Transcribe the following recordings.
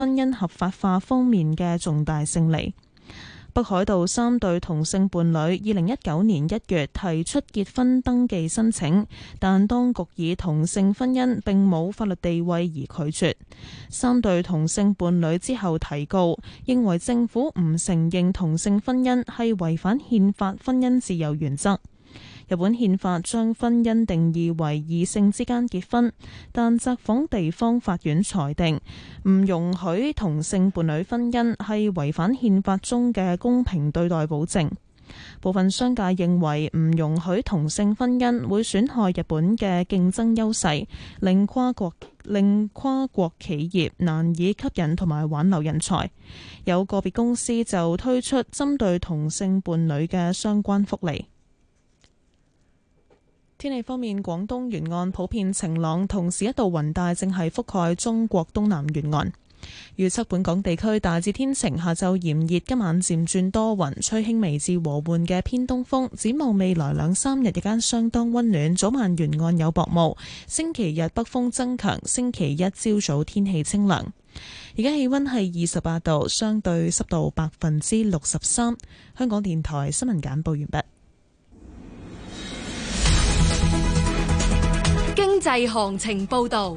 婚姻合法化方面嘅重大勝利。北海道3對同性伴侶2019年1月提出結婚登記申請，但當局以同性婚姻並冇法律地位而拒絕。3對同性伴侶之後提告，認為政府唔承認同性婚姻係違反憲法婚姻自由原則。日本憲法將婚姻定義為異性之間結婚，但札幌地方法院裁定唔容許同性伴侶婚姻係違反憲法中嘅公平對待保證。部分商界認為唔容許同性婚姻會損害日本嘅競爭優勢，令跨國企業難以吸引同埋挽留人才。有個別公司就推出針對同性伴侶嘅相關福利。天氣方面，廣東沿岸普遍晴朗，同時一道雲帶正係覆蓋中國東南沿岸。預測本港地區大致天晴，下晝炎熱，今晚漸轉多雲，吹輕微至和緩嘅偏東風。展望未來2-3日日間相當溫暖，早晚沿岸有薄霧。星期日北風增強，星期一朝早天氣清涼。而家氣溫係28度，相對濕度63%。香港電台新聞簡報完畢。 經濟行情報道。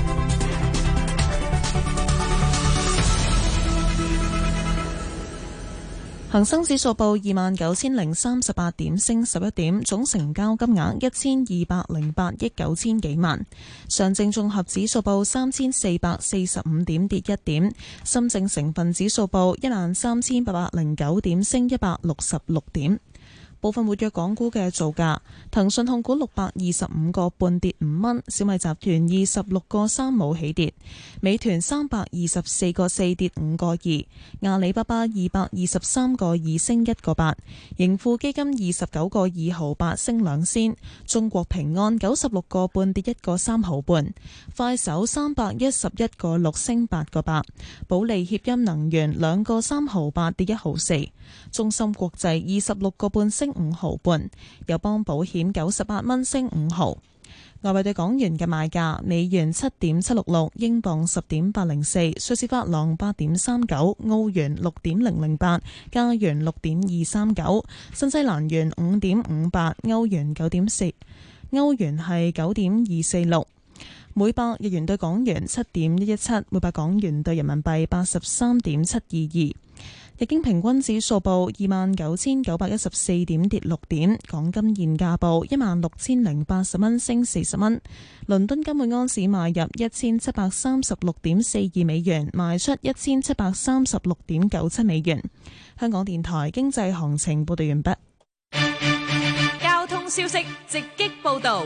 恒生指數報29,038點，升11點，總成交金額1208億9千幾萬。上證綜合指數報3445點，跌1點。深證成分指數報13809點，升166點。部分活躍港股嘅造價：騰訊控股625個半跌5蚊，小米集團26個3冇起跌，美團324個4跌5個2，阿里巴巴223個2升1個8，盈富基金29個2毫8升2仙，中國平安96個半跌1個3毫半，快手311個6升8個8，保利協鑫能源2個3毫8跌1毫4，中芯國際26個半升5毫半，友邦保險98蚊升5毫。外幣對港元嘅賣價：美元7.766，英鎊10.804，瑞士法郎8.39，澳元6.008，加元6.239，新西蘭元5.58，歐元9.4，歐元係9.246。每百日元對港元7.117，每百港元對人民幣83.722。日經平均指數報29,914點，跌6點。港金現價報16,080蚊，升40蚊。倫敦金每安士買入1736.42美元，賣出1736.97美元。香港電台經濟行情報道完畢。 交通消息直擊報道。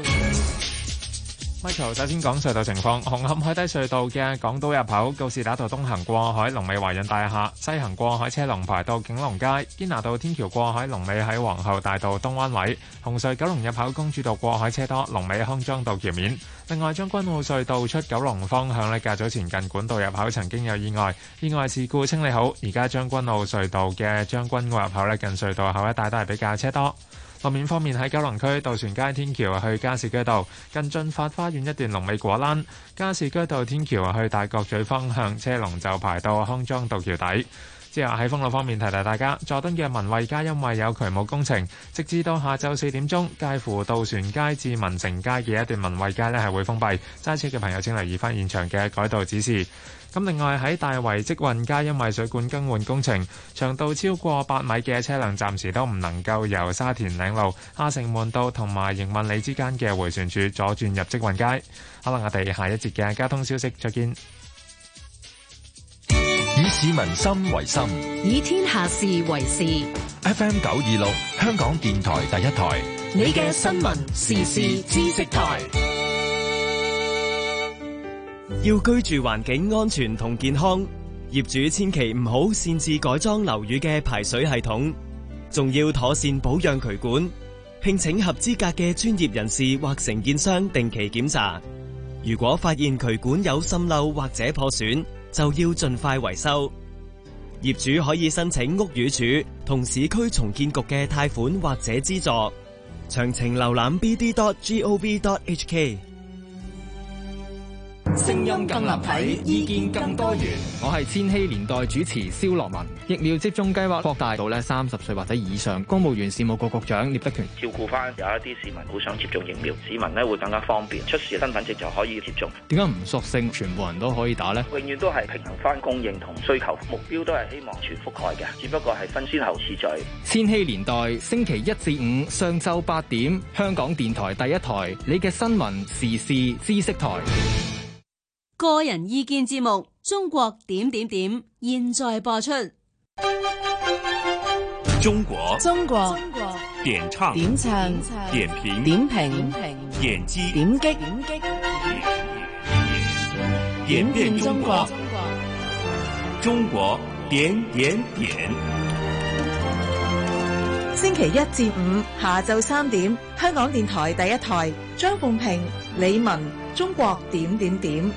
Michael 首先講隧道情況，紅磡海底隧道嘅港島入口告士打道東行過海，龍尾華潤大廈；西行過海車龍排到景隆街。堅拿道天橋過海龍尾喺皇后大道東灣位。紅隧九龍入口公主道過海車多，龍尾康莊道橋面。另外將軍澳隧道出九龍方向呢，較早前近管道入口曾經有意外事故清理好，而家將軍澳隧道嘅將軍澳入口呢，近隧道口一帶都係比較車多。路面方面喺九龍區渡船街天橋去加士居道近駿發花園一段龍尾果欄，加士居道天橋去大角咀方向車龍就排到康莊道橋底。之後喺封路方面提提大家，佐敦嘅文惠街因為有渠務工程，直至到下晝4點鐘，介乎渡船街至民城街嘅一段文惠街呢係會封閉，揸車嘅朋友請留意翻現場嘅改道指示。咁另外喺大圍積運街，因為水管更換工程，長度超過8米嘅車輛暫時都唔能夠由沙田嶺路、下城門道同埋營運里之間嘅迴旋處左轉入積運街。好啦，我哋下一節嘅交通消息再見。 以市民心為心， 以天下事為事。 FM 926，香港電台第一台， 你嘅新聞時事知識台。 要居住環境安全同健康，業主千祈唔好擅自改裝樓宇嘅排水系統，仲要妥善保養渠管，聘請合資格嘅專業人士或承建商定期檢查。如果發現渠管有滲漏或者破損，就要盡快維修。業主可以申請屋宇署同市區重建局嘅貸款或者資助，詳情瀏覽 bd.gov.hk。 聲音更立體，意見更多元。 我係千禧年代主持蕭樂文。疫苗接種計劃擴大到30歲或者以上。公務員事務局局長聶德權照顧翻有一啲市民好想接種疫苗，市民咧會更加方便，出示身份證就可以接種。 點解唔索性全部人都可以打呢？ 永遠都係平衡翻供應同需求，目標都係希望全覆蓋嘅，只不過係分先後次序。 千禧年代星期1至5上晝8點，香港電台第一台，你嘅新聞時事知識台。 個人意見節目《中國點點點》現在播出。 中國點唱點評點擊點變中國，中國點點點。 星期1至5下晝3點，香港電台第一台，張鳳平、李文，中國點點點。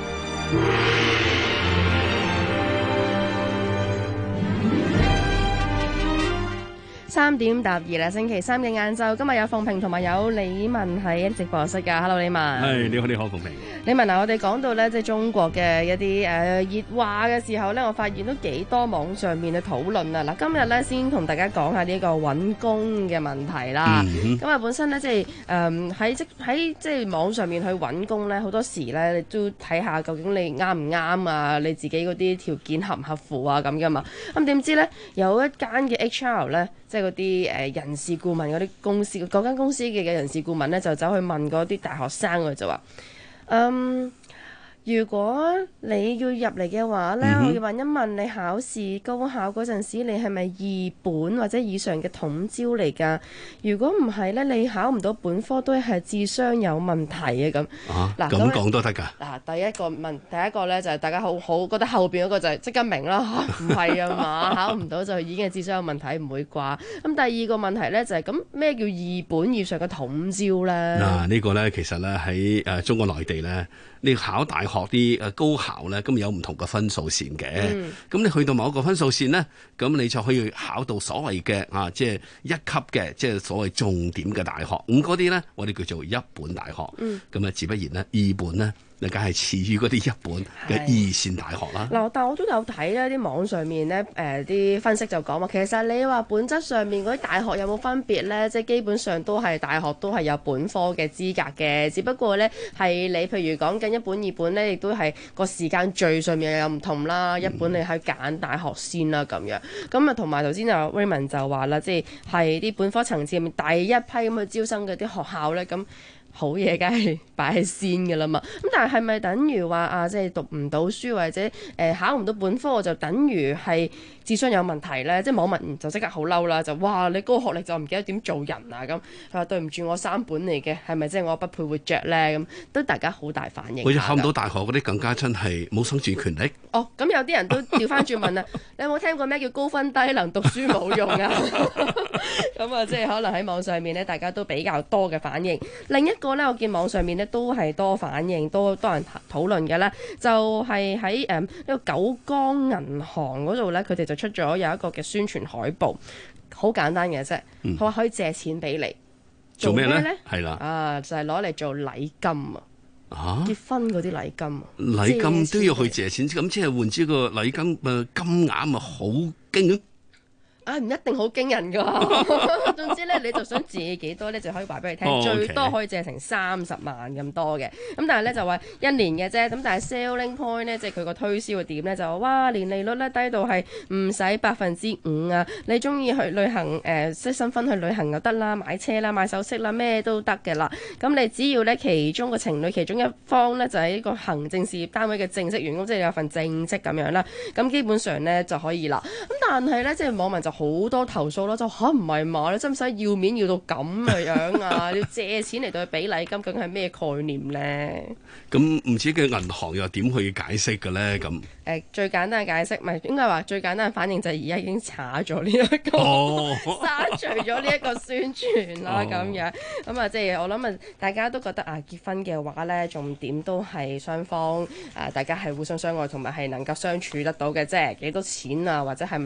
3點答2啦，星期3嘅晏晝，今日有鳳平同埋有李文喺直播室噶。Hello， 李文。 係，你好，鳳平。 李文啊，我哋講到咧，即係中國嘅一啲熱話嘅時候咧，我發現都幾多網上面嘅討論啊。嗱，今日咧先同大家講下呢個揾工嘅問題啦。咁啊，本身咧即係喺即係網上面去揾工咧，好多時咧你都睇下究竟你啱唔啱啊，你自己嗰啲條件合唔合符啊咁噶嘛。咁點知咧有一間嘅 HR 咧，即係嗰啲人事顧問嗰啲公司，嗰間公司嘅人事顧問咧就走去問嗰啲大學生，佢就話如果你要入嚟嘅話呢，我要問一問你考試高考嗰陣時，你係咪二本或者以上嘅統招嚟㗎？如果唔係呢，你考唔到本科都係智商有問題嘅咁。 嗱，咁講都得㗎。 第一個呢，就係大家好覺得後邊嗰個就係即刻明啦，唔係啊嘛，考唔到就已經係智商有問題，唔會啩？咁第二個問題呢，就係咁咩叫二本以上嘅統招呢？ 嗱，呢個呢，其實呢，喺中國內地呢，你考大學啲高考咧，咁有唔同嘅分數線嘅。咁你去到某一個分數線咧，咁你就可以考到所謂嘅即係一級嘅，即係所謂重點嘅大學。咁嗰啲咧，我哋叫做一本大學。咁自不然咧，二本咧，你梗係次於嗰啲一本嘅二線大學啦。 嗱，但係我都有睇咧啲網上面咧啲分析就講話，其實你話本質上面嗰啲大學有冇分別咧？即係基本上都係大學都係有本科嘅資格嘅，只不過咧係你譬如講緊一本二本咧，亦都係個時間序上面又有唔同啦。一本你去揀大學先啦咁樣。咁啊同埋頭先啊 Raymond 就話啦，即係啲本科層次入面第一批咁去招生嗰啲學校咧咁。好嘢梗係擺喺先嘅啦嘛，咁但係咪等於話即係讀唔到書或者考唔到本科就等於係智商有問題咧？即係網民就即刻好嬲啦，就哇你高學歷就唔記得點做人啊咁，佢話對唔住我3本嚟嘅，係咪即係我不配活着咧？咁都大家好大反應。 好似考唔到大學嗰啲更加真係冇生存權力。 咁有啲人都調翻轉問啦，你有冇聽過咩叫高分低能讀書冇用啊？咁即係可能喺網上面咧，大家都比較多嘅反應。另一個咧，我見網上面咧都係多反應，多人討論嘅咧，就係喺呢個九江銀行嗰度咧，佢哋就出咗有一個嘅宣傳海報，好簡單嘅啫，佢話可以借錢俾你做咩咧？係啦， 就係攞嚟做禮金結婚嗰啲禮金禮金都要去借錢，咁即係換之個禮金金額好驚。 唔一定好驚人㗎，總之咧你就想借幾多咧，就可以話俾你聽，最多可以借成30萬咁多嘅。咁但係咧就話1年嘅啫，咁但係 selling point 咧，即係佢個推銷嘅點咧就話哇，年利率咧低到係唔使5%啊！你中意去旅行即係新婚去旅行又得啦，買車啦、買首飾啦，咩都得嘅啦。咁你只要咧其中個情侶其中一方咧就係一個行政事業單位嘅正式員工，即係有份正職咁樣啦，咁基本上咧就可以啦。咁但係咧即係網民就好多投訴咯，就唔係嘛？你真唔使要面要到咁嘅樣啊？要借錢嚟到去俾禮金，究竟係咩概念咧？ 咁唔知嘅銀行又點去解釋嘅咧？咁最簡單嘅解釋，唔係應該話最簡單嘅反應就係而家已經查咗呢一個刪除咗呢一個宣傳啦，咁樣咁即係我諗大家都覺得結婚嘅話咧，重點都係雙方大家係互相相愛，同埋係能夠相處得到嘅啫。幾多錢啊，或者係咪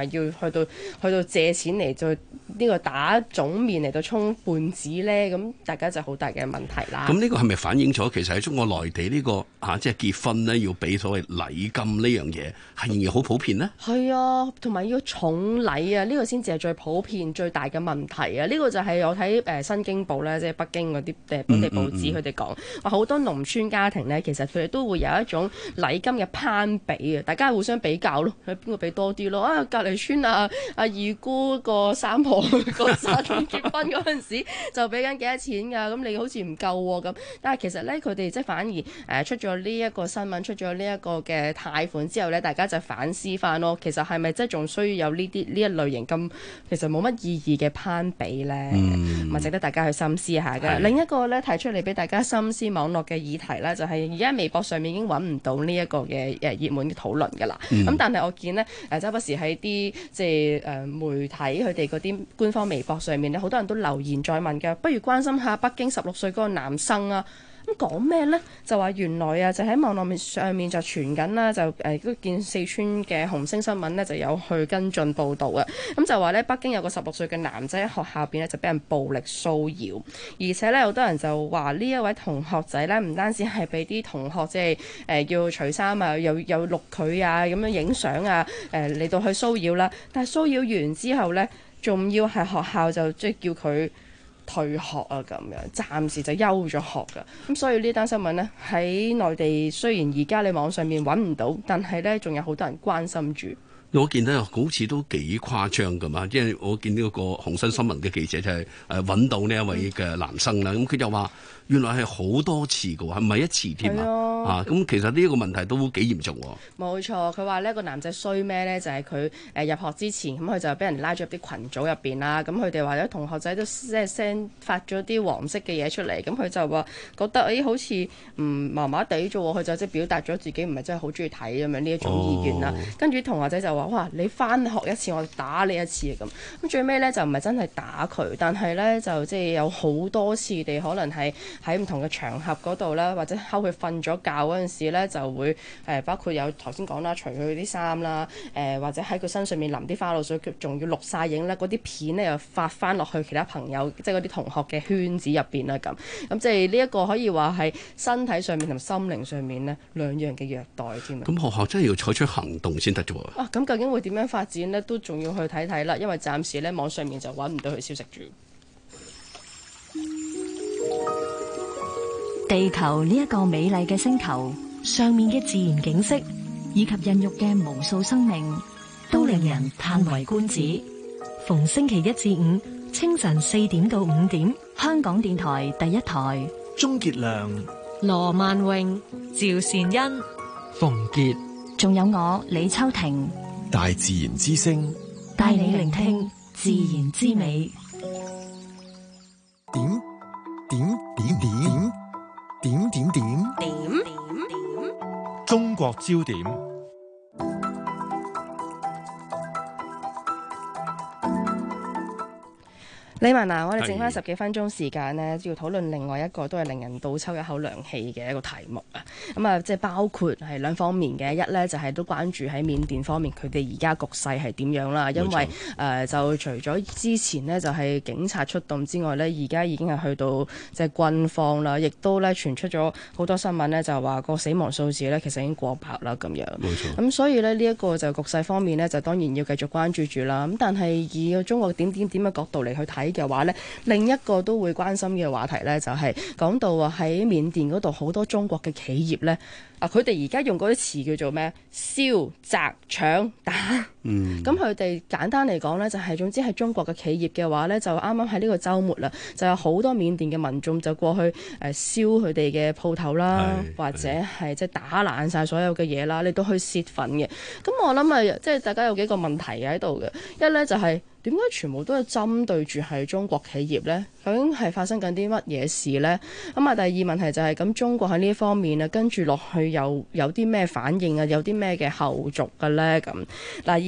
要去到借錢嚟做呢個打腫面嚟到充胖子咧？咁大家就好大嘅問題啦。 咁呢個係咪反映咗其實喺中國內地呢個即係結婚咧要俾所謂禮金呢樣嘢係仍然好普遍呢？ 係啊，同埋要重禮啊，呢個先至係最普遍最大嘅問題啊！呢個就係我睇新京報咧，即係北京嗰啲本地報紙佢哋講話好多農村家庭咧，其實佢哋都會有一種禮金嘅攀比啊，大家互相比較咯，邊個俾多啲咯？隔離村阿二姑個三婆個侄結婚嗰陣時就俾緊幾多錢㗎？咁你好似唔夠喎咁。但係其實咧，佢哋即係反而出咗呢一個新聞，出咗呢一個嘅貸款之後咧，大家就反思翻咯。其實係咪真係仲需要有呢一類型咁其實冇乜意義嘅攀比咧？咪值得大家去深思下㗎。另一個咧提出嚟俾大家深思網絡嘅議題咧，就係而家微博上面已經揾唔到呢一個嘅熱門嘅討論㗎啦。咁但係我見呢，周不時喺啲即係媒體佢哋嗰啲官方微博上面咧，好多人都留言再問嘅，不如關心下北京16歲嗰個男生啊。咁講咩呢？就話原來啊，就喺網絡上面就傳緊啦，就都見四川嘅紅星新聞呢就有去跟進報導啊。咁就話呢，北京有個16歲嘅男仔喺學校邊呢就俾人暴力騷擾，而且呢，好多人就話呢一位同學仔呢，唔單止係俾啲同學即係叫除衫啊，又錄佢啊，咁樣影相啊，嚟到去騷擾啦。但係騷擾完之後呢，仲要係學校就即係叫佢退學啊，咁樣暫時就休咗學㗎。咁所以呢單新聞呢，喺內地雖然而家你網上面揾唔到，但係呢仲有好多人關心住。 我見到好似都幾誇張㗎嘛，因為我見到個紅新新聞嘅記者就係揾到呢一位嘅男生啦，咁佢就話原來係好多次㗎喎，係唔係一次添啊？咁其實呢一個問題都幾嚴重喎。冇錯，佢話呢個男仔衰咩呢？就係佢入學之前，咁佢就俾人拉咗入啲群組入邊啦。咁佢哋話有同學仔都即係 send 發咗啲黃色嘅嘢出嚟，咁佢就話覺得好似麻麻地啫喎，佢就即係表達咗自己唔係真係好中意睇咁樣呢一種意願啦。跟住同學仔就話：哇！你翻學一次，我打你一次啊！咁最尾呢，就唔係真係打佢，但係呢，就即係有好多次地可能係喺唔同嘅場合嗰度啦，或者睺佢瞓咗覺嗰陣時呢，就會包括有頭先講啦，除佢啲衫啦，或者喺佢身上面淋啲花露水，佢仲要錄晒影咧，嗰啲片呢，又發翻落去其他朋友，即係嗰啲同學嘅圈子入邊啦咁。咁即係呢一個可以話係身體上面同心靈上面呢兩樣嘅虐待添啊！ 咁學校真係要採取行動先得啫喎。 咁究竟會點樣發展呢？都仲要去睇睇啦，因為暫時呢網上面就揾唔到佢消息住。 地球呢一個美麗嘅星球，上面嘅自然景色以及孕育嘅無數生命，都令人嘆為觀止。逢星期一至五清晨4點到5點，香港電台第一台。 鍾傑良、 羅萬榮、趙善恩、 馮傑， 仲有我李秋婷。 大自然之聲， 帶你聆聽自然之美。 點中國焦點。 李文我哋剩翻10幾分鐘時間呢，要討論另外一個都係令人倒抽一口涼氣嘅一個題目啊。咁啊，即係包括係兩方面嘅，一呢，就係都關注喺緬甸方面佢哋而家局勢係點樣啦。因為就除咗之前呢，就係警察出動之外呢，而家已經係去到即係軍方啦，亦都呢傳出咗好多新聞呢，就話個死亡數字呢，其實已經過百啦咁樣。冇錯。咁所以呢，呢一個就局勢方面呢，就當然要繼續關注住啦。咁但係以中國點嘅角度嚟去睇嘅話呢，另一個都會關心嘅話題呢，就係講到話喺緬甸嗰度好多中國嘅企業呢，佢哋而家用嗰啲詞叫做咩？燒、砸、搶、打。咁佢哋簡單嚟講呢，就係總之係中國嘅企業嘅話呢，就啱啱喺呢個週末啦，就有好多緬甸嘅民眾就過去燒佢哋嘅鋪頭啦，或者係即係打爛晒所有嘅嘢啦，你都去泄憤嘅。咁我諗即係大家有幾個問題喺度嘅，一呢，就係點解全部都係針對住係中國企業呢？究竟係發生緊啲乜嘢事呢？咁啊，第二問題就係咁，中國喺呢方面啊，跟住落去有啲咩反應啊？有啲咩嘅後續嘅呢？咁嗱，而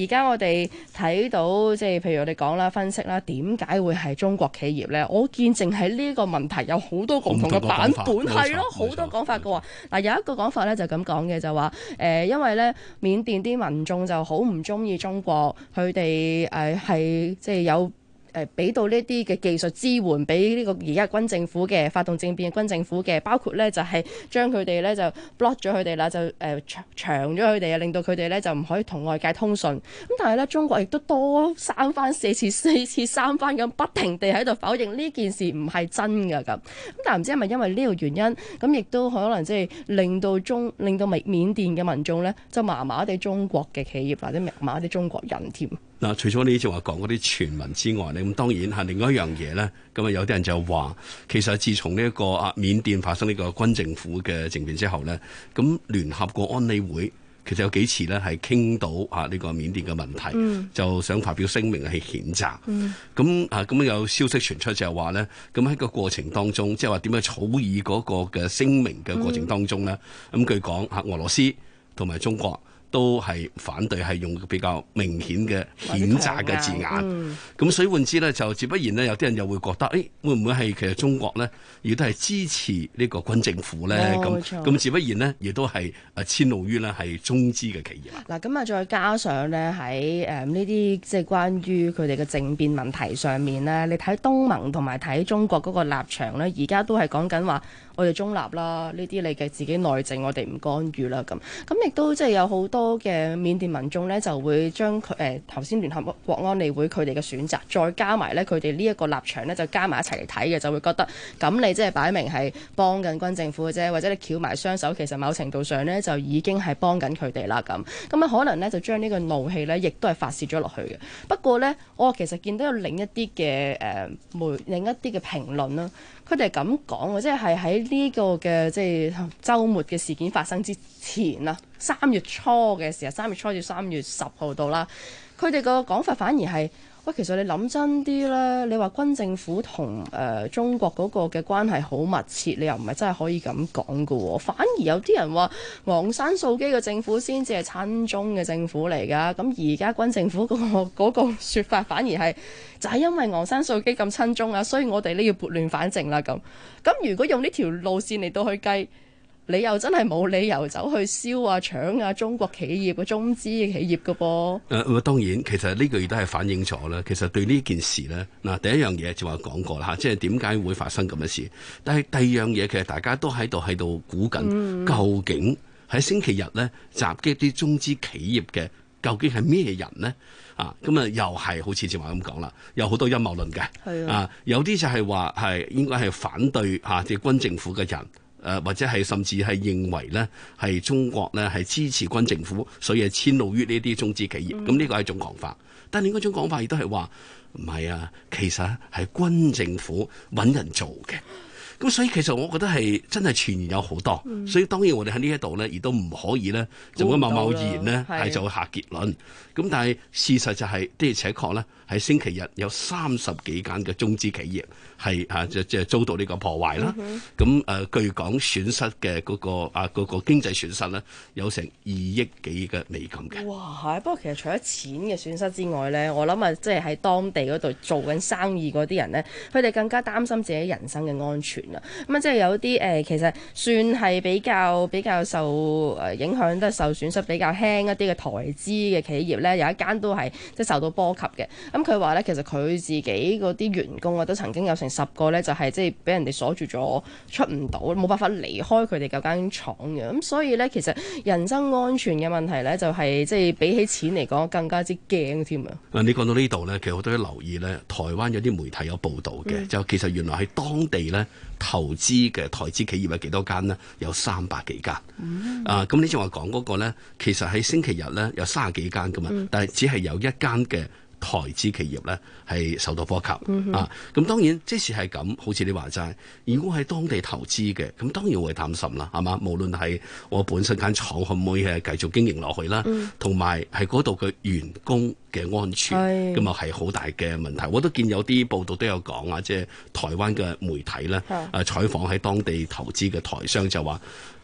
而家我哋睇到即係譬如我哋講啦、分析啦，點解會係中國企業咧？我見淨係呢個問題有好多唔同嘅版本，係咯，好多講法嘅喎。嗱，有一個講法咧就咁講嘅，就話因為咧緬甸啲民眾就好唔中意中國，佢哋係即係有俾到呢啲嘅技術支援俾呢個而家軍政府嘅發動政變嘅軍政府嘅，包括咧就係將佢哋咧就 block 咗佢哋啦，就長咗佢哋啊，令到佢哋咧就唔可以同外界通訊。咁但係咧中國亦都多三番四次三番咁不停地喺度否認呢件事唔係真㗎咁。咁但係唔知係咪因為呢個原因，咁亦都可能即係令到緬甸嘅民眾咧就麻麻地中國嘅企業或者麻麻地中國人添。 嗱，除咗你就話講嗰啲傳聞之外咧，咁當然係另外一樣嘢咧。咁啊，有啲人就話，其實自從呢一個緬甸發生呢個軍政府嘅政變之後咧，咁聯合國安理會其實有幾次咧係傾到呢個緬甸嘅問題，就想發表聲明去譴責。咁有消息傳出就係話咧，咁喺個過程當中，即係話點樣草擬嗰個嘅聲明嘅過程當中咧，咁據講俄羅斯同埋中國都係反對，係用比較明顯嘅譴責嘅字眼。咁所以換之咧，就自不然咧，有啲人又會覺得，會唔會係其實中國咧，亦都係支持呢個軍政府咧？咁自不然咧，亦都係遷怒於咧係中資嘅企業。 嗱，咁再加上咧喺呢啲即係關於佢哋嘅政變問題上面咧，你睇東盟同埋睇中國嗰個立場咧，而家都係講緊話我哋中立啦，呢啲你嘅自己內政我哋唔干預啦咁亦都即係有好多嘅緬甸民眾咧就會將佢頭先聯合國安理會佢哋嘅選擇，再加埋咧佢哋呢一個立場咧就加埋一齊嚟睇嘅，就會覺得咁你即係擺明係幫緊軍政府嘅啫，或者你翹埋雙手，其實某程度上咧就已經係幫緊佢哋啦咁可能咧就將呢個怒氣咧亦都係發泄咗落去嘅。不過咧我其實見到有另一啲嘅另一啲嘅評論啦。佢哋係咁講嘅，即係喺呢個嘅即係週末嘅事件發生之前啊，3月初嘅時候，3月初至3月10號到啦。佢哋個講法反而係，喂，其實你諗真啲咧，你話軍政府同中國嗰個嘅關係好密切，你又唔係真係可以咁講㗎喎。反而有啲人話昂山素基嘅政府先至係親中嘅政府嚟㗎。咁而家軍政府嗰個説法反而係就係因為昂山素基咁親中啊，所以我哋呢要撥亂反正啦咁。如果用呢條路線嚟到去計，你又真係冇理由走去燒啊搶啊中國企業嘅中資嘅企業㗎噃。 當然，其實呢個亦都係反映咗啦。其實對呢件事呢，嗱，第一樣嘢就話講過啦，即係點解會發生咁嘅事。但係第二樣嘢，其實大家都喺度估緊，究竟喺星期日呢襲擊啲中資企業嘅究竟係咩人呢？又係好似正話咁講啦，有好多陰謀論嘅。有啲就係話係應該係反對即係軍政府嘅人。或者係甚至係認為呢係中國呢係支持軍政府，所以係遷怒於呢啲中資企業。咁呢個係一種講法，但另一種講法亦都係話唔係啊，其實係軍政府揾人做嘅。咁所以其實我覺得係真係傳言有好多，所以當然我哋喺呢一度呢，亦都唔可以呢就咁貿然呢係就下結論。咁但係事實就係的而且確呢，喺星期日有30幾間嘅中資企業係即係遭到呢個破壞啦。咁據講損失嘅嗰個經濟損失呢，有成2億幾嘅美金嘅。 哇！不過其實除咗錢嘅損失之外呢，我諗即係喺當地嗰度做緊生意嗰啲人呢，佢哋更加擔心自己人身嘅安全啦。即係有啲其實算係比較受影響，都係受損失比較輕一啲嘅台資嘅企業呢，有一間都係即係受到波及嘅。佢話呢，其實佢自己嗰啲員工啊，都曾經有成10個呢，就係即係俾人哋鎖住咗，出唔到，冇辦法離開佢哋嗰間廠嘅。咁所以呢，其實人身安全嘅問題呢，就係即係比起錢嚟講更加之驚添啊！ 你講到呢度呢，其實我都留意呢，台灣有啲媒體有報導嘅，就其實原來喺當地呢，投資嘅台資企業有幾多間呢？有300幾間。咁你正話講嗰個呢，其實喺星期日呢，有30幾間噶嘛，但係只係有一間嘅台資企業咧係受到波及。咁當然即使係咁，好似你話齋，如果喺當地投資嘅，咁當然會擔心啦，係嘛？無論係我本身間廠可唔可以係繼續經營落去啦，同埋係嗰度嘅員工嘅安全，咁啊係好大嘅問題。我都見有啲報道都有講啊，即係台灣嘅媒體咧採訪喺當地投資嘅台商就話，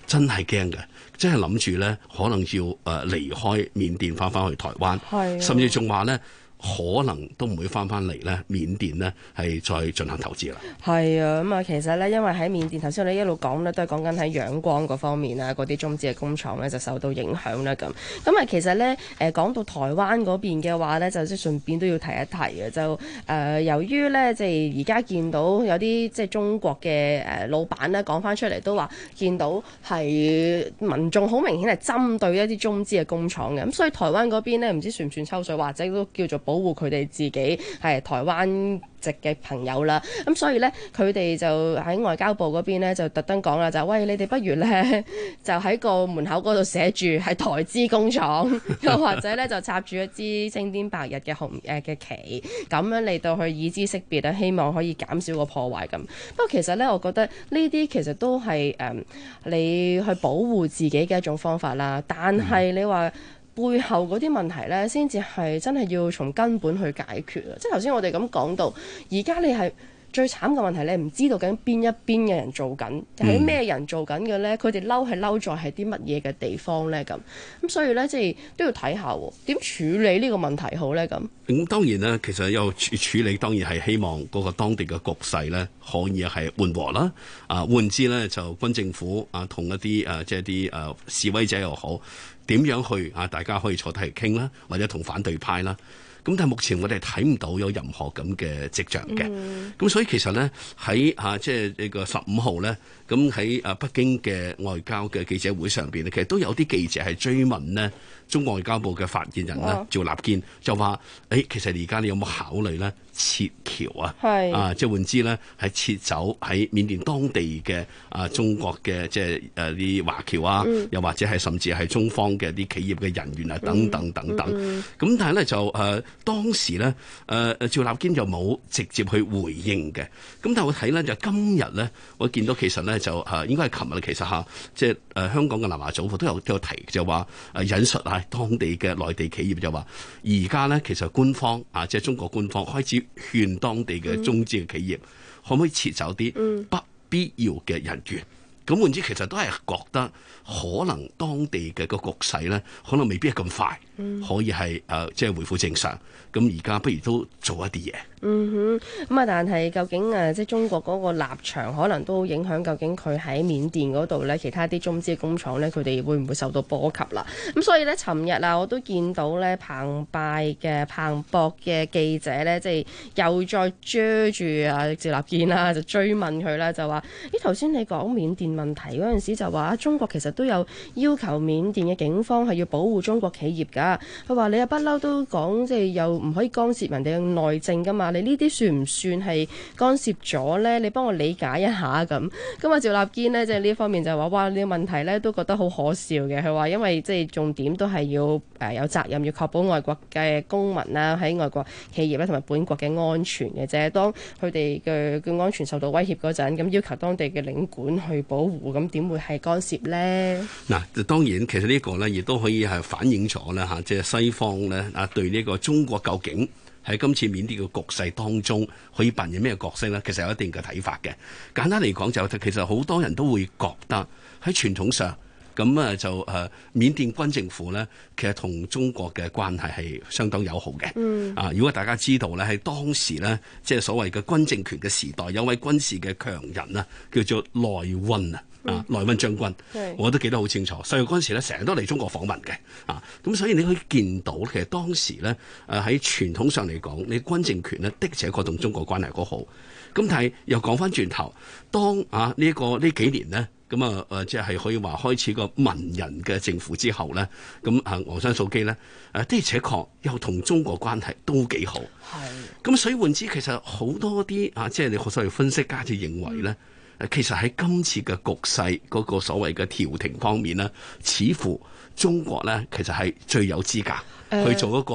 真係驚嘅，真係諗住咧可能要離開緬甸翻去台灣，甚至仲話咧可能都唔會翻嚟咧緬甸呢係再進行投資啦。 係啊，咁啊其實咧因為喺緬甸頭先我哋一路講咧都係講緊喺仰光嗰方面啊，嗰啲中資嘅工廠咧就受到影響啦咁。咁啊其實咧講到台灣嗰邊嘅話咧，就即係順便都要提一提嘅，就由於咧即係而家見到有啲即係中國嘅老闆咧講翻出嚟都話見到係民眾好明顯係針對一啲中資嘅工廠嘅，咁所以台灣嗰邊咧唔知算唔算抽水，或者都叫做保護佢哋自己係台灣籍嘅朋友啦，咁所以咧佢哋就喺外交部嗰邊咧就特登講啦，就喂你哋不如咧就喺個門口嗰度寫住係台資工廠，又或者咧就插住一支青天白日嘅紅嘅旗，咁樣嚟到去以資識別啊，希望可以減少個破壞咁。不過其實咧，我覺得呢啲其實都係你去保護自己嘅一種方法啦，但係你話背後嗰啲問題呢，先至係真係要從根本去解決啊！即係頭先我哋咁講到，而家你係最慘嘅問題，你唔知道究竟邊一邊嘅人做緊，係咩人做緊嘅呢？佢哋嬲係嬲在係啲乜嘢嘅地方呢？咁所以呢，即係都要睇下點處理呢個問題好呢？咁當然啦，其實有處理當然係希望嗰個當地嘅局勢呢可以係緩和啦。換之呢，就軍政府同一啲即係啲示威者又好，點樣去大家可以坐低嚟傾啦，或者同反對派啦。咁但係目前我哋睇唔到有任何咁嘅跡象嘅。咁所以其實咧喺即係呢個15號咧，咁喺北京嘅外交嘅記者會上邊咧，其實都有啲記者係追問呢中國外交部嘅發言人咧趙立堅，就話其實而家你有冇考慮咧撤僑啊？即係換之咧係撤走喺緬甸當地嘅中國嘅即係啲華僑啊，又或者係甚至係中方嘅啲企業嘅人員啊等等等等。咁但係咧就當時咧趙立堅就冇直接去回應嘅。咁但係我睇咧就今日咧，我見到其實咧就應該係琴日其實即係香港嘅南華早報都有提，就話引述當地嘅內地企業就話，而家咧其實官方即係中國官方開始勸當地嘅中資嘅企業，可唔可以撤走啲不必要嘅人員？咁換之其實都係覺得可能當地嘅個局勢咧，可能未必係咁快，可以係即係恢復正常。咁而家不如都做一啲嘢。 咁但係究竟即係中國嗰個立場，可能都影響究竟佢喺緬甸嗰度咧，其他啲中資嘅工廠咧，佢哋會唔會受到波及啦？咁所以咧，尋日我都見到咧，澎博嘅記者咧，即係又再追住趙立堅啦，就追問佢啦，就話：咦，頭先你講緬甸問題嗰陣時就話中國其實都有要求緬甸嘅警方係要保護中國企業㗎。佢話你不嬲都講即係又唔可以干涉人哋嘅內政㗎嘛？你呢啲算唔算係干涉咗呢？你幫我理解一下咁。咁趙立堅呢，即係呢方面就話：哇，呢個問題呢都覺得好可笑嘅。佢話因為即係重點都係要有責任，要確保外國嘅公民啦，喺外國企業咧同埋本國嘅安全嘅啫。當佢哋嘅安全受到威脅嗰陣，咁要求當地嘅領館去保護，咁點會係干涉呢？ 嗱，當然其實呢個呢亦都可以係反映咗咧即係西方呢對呢個中國究竟喺今次緬甸嘅局勢當中可以扮演咩角色呢？其實有一定嘅睇法嘅。簡單嚟講就其實好多人都會覺得喺傳統上咁就緬甸軍政府呢，其實同中國嘅關係係相當友好嘅。如果大家知道呢，喺當時呢，即係所謂嘅軍政權嘅時代，有位軍事嘅強人啊，叫做內溫內溫將軍，我都記得好清楚。所以嗰陣時咧，成日都嚟中國訪問嘅。咁所以你可以見到，其實當時咧，喺傳統上嚟講，你軍政權呢的且確同中國關係好好。咁但係又講翻轉頭，當呢幾年呢，咁即係可以話開始個文人嘅政府之後咧，咁昂山素姬咧，的且確又同中國關係都幾好。咁所以換之，其實好多啲即係你所謂分析家就認為咧。其實喺今次嘅局勢嗰個所謂嘅調停方面呢，似乎中國呢其實係最有資格去做一個調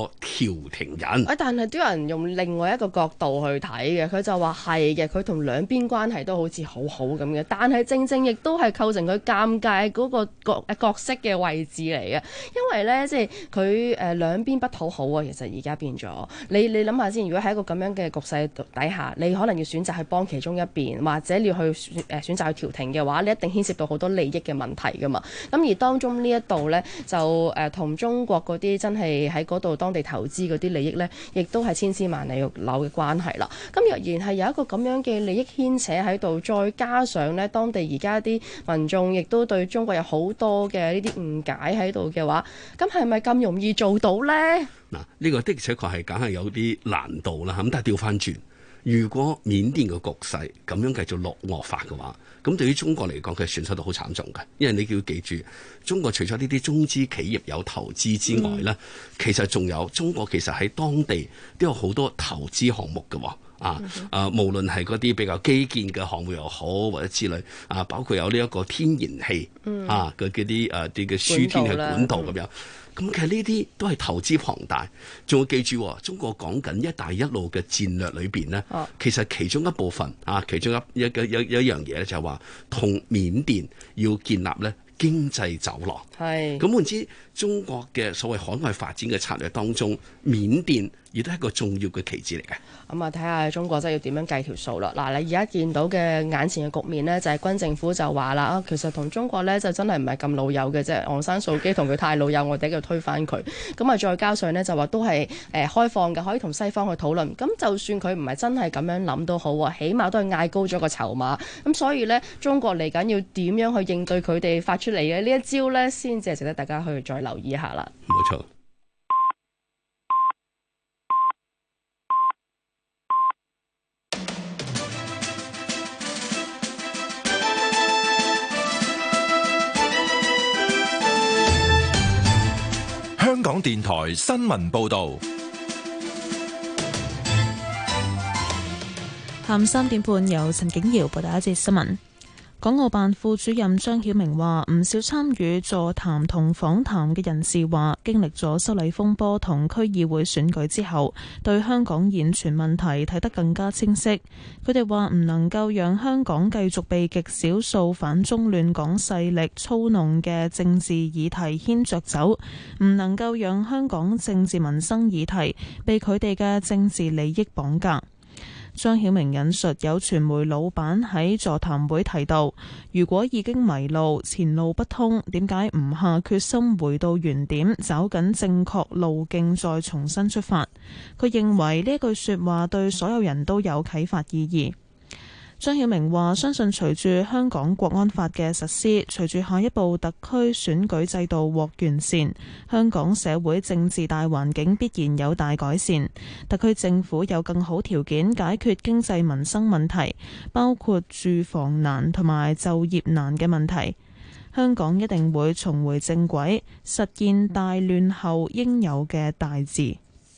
調停人。 但係都有人用另外一個角度去睇嘅，佢就話係嘅，佢同兩邊關係都好似好好咁嘅，但係正正亦都係構成佢尷尬嗰個角色嘅位置嚟嘅，因為呢，即係佢兩邊不討好啊。其實而家變咗，你諗下先，如果喺一個咁樣嘅局勢底下，你可能要選擇去幫其中一邊，或者你要去選擇去調停嘅話，你一定牽涉到好多利益嘅問題噶嘛。咁而當中呢一度呢，就同中國嗰啲真係喺嗰度當地投資嗰啲利益呢，亦都係千絲萬縷嘅關係啦。咁若然係有一個咁樣嘅利益牽扯喺度，再加上呢當地而家啲民眾亦都對中國有好多嘅呢啲誤解喺度嘅話，咁係咪咁容易做到呢？ 嗱，呢個的而且確係梗係有啲難度啦。咁但係調翻轉，如果緬甸嘅局勢咁樣繼續落惡化嘅話，咁對於中國嚟講，佢損失都好慘重嘅。因為你要記住，中國除咗呢啲中資企業有投資之外呢，其實仲有中國其實喺當地都有好多投資項目嘅。無論係嗰啲比較基建嘅項目又好，或者之類包括有呢一個天然氣嘅嗰啲啲嘅輸天嘅管道咁樣。咁其實呢啲都係投資龐大，仲要記住，中國講緊一帶一路嘅戰略裏邊呢，其實其中一部分其中一樣嘢咧，就係話同緬甸要建立咧經濟走廊。係咁換之，中國嘅所謂海外發展嘅策略當中，緬甸亦都係一個重要嘅棋子嚟嘅。咁睇下中國真係要點樣計條數啦。嗱，你而家見到嘅眼前嘅局面呢，就係軍政府就話啦，其實同中國呢，就真係唔係咁老友嘅啫。昂山素基同佢太老友，我哋要推翻佢。咁再加上呢，就話都係開放嘅，可以同西方去討論。咁就算佢唔係真係咁樣諗都好啊，起碼都係嗌高咗個籌碼。咁所以呢，中國嚟緊要點樣去應對佢哋發出嚟嘅呢一招呢，先至係值得大家去再留意一下啦。 冇錯。 香港電台新聞報道， 下午3點半由陳景瑤報道一節新聞。港澳辦副主任張曉明話，唔少參與座談同訪談嘅人士話，經歷咗修例風波同區議會選舉之後，對香港現存問題睇得更加清晰。佢哋話唔能夠讓香港繼續被極少數反中亂港勢力操弄嘅政治議題牽着走，唔能夠讓香港政治民生議題被佢哋嘅政治利益綁架。張曉明引述有傳媒老闆喺座談會提到，如果已經迷路，前路不通，點解唔下決心回到原點，找緊正確路徑再重新出發？佢認為呢句說話對所有人都有啟發意義。張曉明話，相信隨住香港國安法嘅實施，隨住下一步特區選舉制度獲完善，香港社會政治大環境必然有大改善，特區政府有更好條件解決經濟民生問題，包括住房難同埋就業難嘅問題。香港一定會重回正軌，實現大亂後應有嘅大治。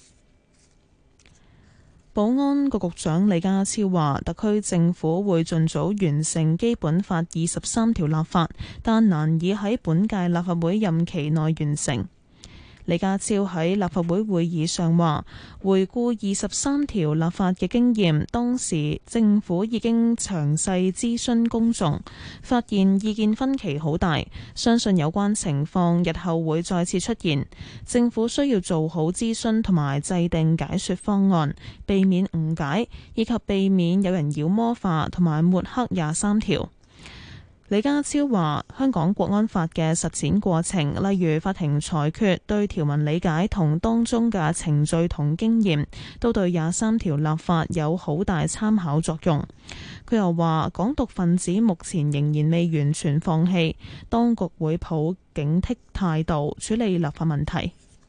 保安局局長李家超話，特區政府會盡早完成基本法23條立法，但難以喺本屆立法會任期內完成。李家超喺立法會會議上話，回顧23條立法嘅經驗，當時政府已經詳細諮詢公眾，發現意見分歧好大，相信有關情況日後會再次出現。政府需要做好諮詢同埋制定解說方案，避免誤解，以及避免有人妖魔化同埋抹黑23條。李家超話，香港國安法嘅實踐過程，例如法庭裁決、對條文理解同當中嘅程序同經驗，都對23條立法有好大參考作用。佢又話，港獨分子目前仍然未完全放棄，當局會抱警惕態度處理立法問題。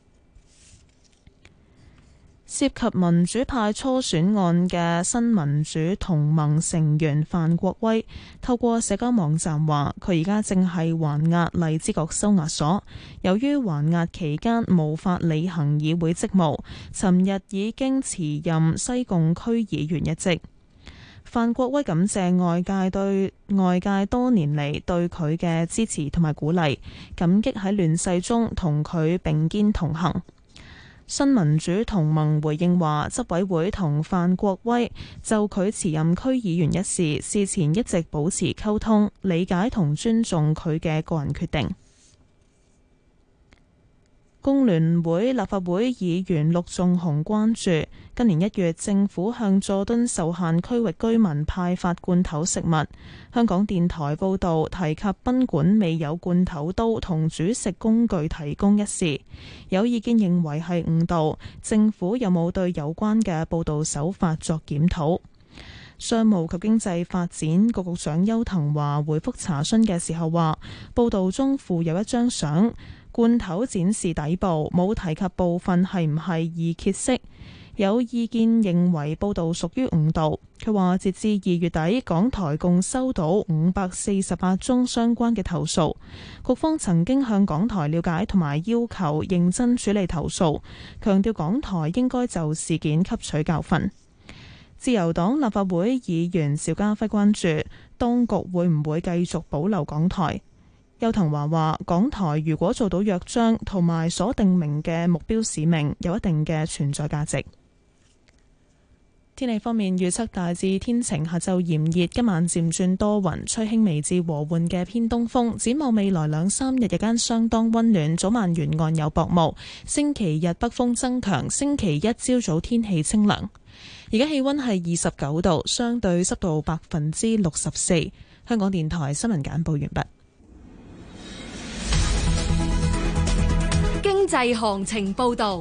涉及民主派初選案嘅新民主同盟成員范國威透過社交網站話，佢而家正係還押荔枝角收押所，由於還押期間無法履行議會職務，尋日已經辭任西貢區議員一職。范國威感謝外界多年嚟對佢嘅支持同埋鼓勵，感激喺亂世中同佢並肩同行。 新民主同盟回應話，執委會同范國威就佢辭任區議員一事，事前一直保持溝通，理解同尊重佢嘅個人決定。工聯會立法會議員陸頌雄關注今年1月政府向佐敦受限區域居民派發罐頭食物。香港電台報導提及賓館未有罐頭刀同煮食工具提供一事，有意見認為係誤導，政府有冇對有關嘅報導手法作檢討？商務及經濟發展局局長邱騰華回覆查詢嘅時候話，報導中附有一張相，罐頭展示底部，冇提及部分係唔係易揭式。有意見認為報導屬於誤導。佢話截至2月底，港台共收到548宗相關嘅投訴。局方曾經向港台了解同埋要求認真處理投訴，強調港台應該就事件吸取教訓。自由黨立法會議員邵家輝關注當局會唔會繼續保留港台。邱騰華話：港台如果做到約章同埋所定明嘅目標使命，有一定嘅存在價值。天氣方面預測大致天晴，下晝炎熱，今晚漸轉多雲，吹輕微至和緩嘅偏東風。展望未來2-3日日間相當溫暖，早晚沿岸有薄霧。星期日北風增強，星期一朝早天氣清涼。而家氣溫係29度，相對濕度64%。香港電台新聞簡報完畢。 經濟行情報導。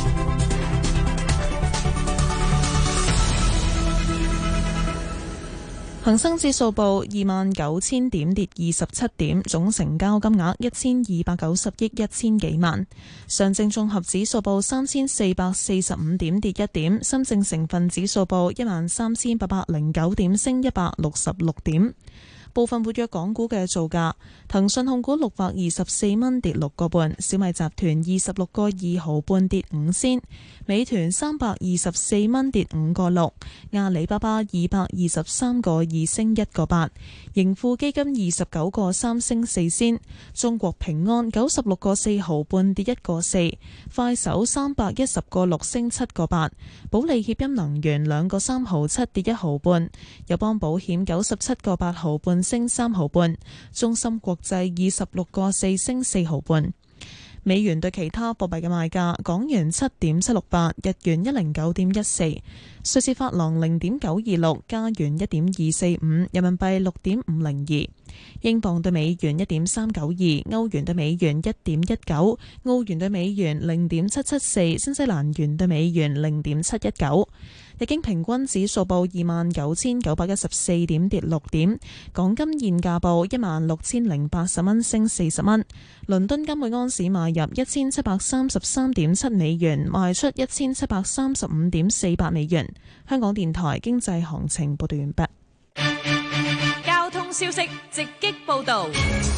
恒生指數報29,000點，跌27點，總成交金額1290億1000幾萬。上證綜合指數報3445點，跌1點。深證成分指數報13809點，升166點。部分活躍港股嘅造價：騰訊控股624蚊，跌6個半；小米集團26個2毫半，跌5仙；美團324蚊，跌5個6；阿里巴巴223個2，升1個8；盈富基金29個3，升4仙；中國平安96個4毫半，跌1個4；快手310個6，升7個8；保利協鑫能源2個3毫7，跌1毫半；友邦保險97個8毫半，升3毫半，中芯國際26個4，升4毫半。美元對其他貨幣嘅賣價：港元7.768，日元109.14，瑞士法郎0.926，加元1.245，人民幣6.502，英鎊對美元1.392，歐元對美元1.19，澳元對美元0.774，新西蘭元對美元0.719。日經平均指數報29,914點，跌6點。港金現價報16,080蚊，升40蚊。倫敦金每盎司買入1733.7美元，賣出1735.48美元。香港電台經濟行情報道完畢。 交通消息直擊報道。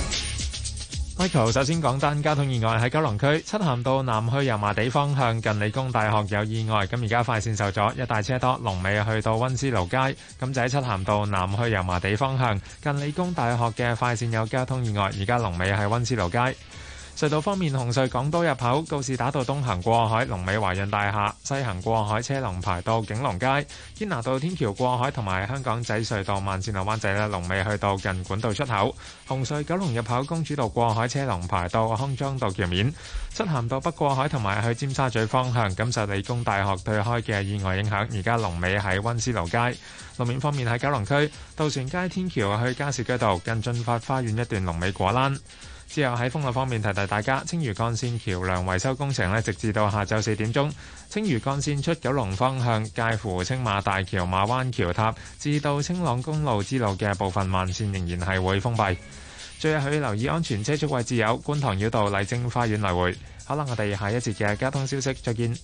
Michael 首先講單交通意外，喺九龍區漆咸道南去油麻地方向近理工大學有意外，咁而家快線受阻，一大車多，龍尾去到溫思勞街。咁就喺漆咸道南去油麻地方向近理工大學嘅快線有交通意外，而家龍尾係溫思勞街。隧道方面，紅隧港島入口告士打道東行過海，龍尾華潤大廈；西行過海車龍排到景隆街。堅拿道天橋過海同埋香港仔隧道慢線落灣仔咧，龍尾去到近管道出口。紅隧九龍入口公主道過海車龍排到康莊道橋面。漆咸道北過海同埋去尖沙咀方向，咁受理工大學對開嘅意外影響，而家龍尾喺溫思勞街。路面方面喺九龍區渡船街天橋去加士居道近駿發花園一段龍尾果欄。之後喺封路方面提提大家，青嶼幹線橋梁維修工程直至到下晝4點鐘，青嶼幹線出九龍方向介乎青馬大橋馬灣橋塔至到青朗公路支路嘅部分慢線仍然係會封閉。最後要留意安全車速位置有觀塘繞道麗晶花園來回。好啦，我哋下一節嘅交通消息再見。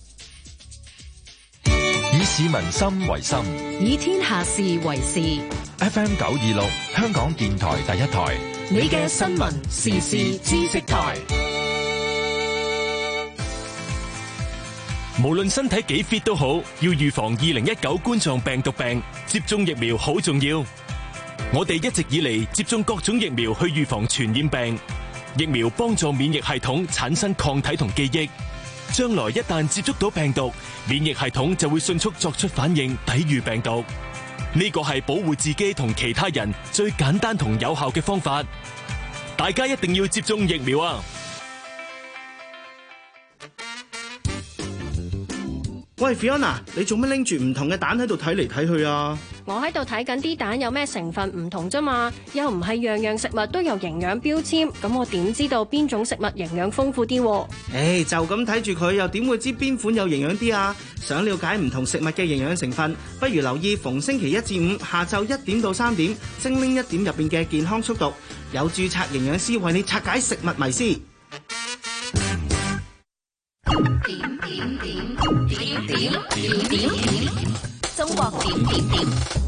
以市民心為心， 以天下事為事。 FM 926香港電台第一台， 你嘅新聞時事知識台。 無論身體幾 fit 都好，要預防2019冠狀病毒病，接種疫苗好重要。我哋一直以嚟接種各種疫苗去預防傳染病，疫苗幫助免疫系統產生抗體同記憶， 將來一旦接觸到病毒，免疫系統就會迅速作出反應，抵禦病毒。呢個係保護自己同其他人最簡單同有效嘅方法。大家一定要接種疫苗啊！ 喂 Fiona， 你做乜拎住唔同嘅蛋喺度睇嚟睇去啊？ 我喺度睇緊啲蛋有咩成分唔同啫嘛，又唔係樣樣食物都有營養標籤，咁我點知道邊種食物營養豐富啲？ 就咁睇住佢，又點會知邊款有營養啲啊？想了解唔同食物嘅營養成分，不如留意逢星期1至5下晝1點到3點，精靈1點入邊嘅健康速讀，有註冊營養師為你拆解食物迷思。 中國點點點。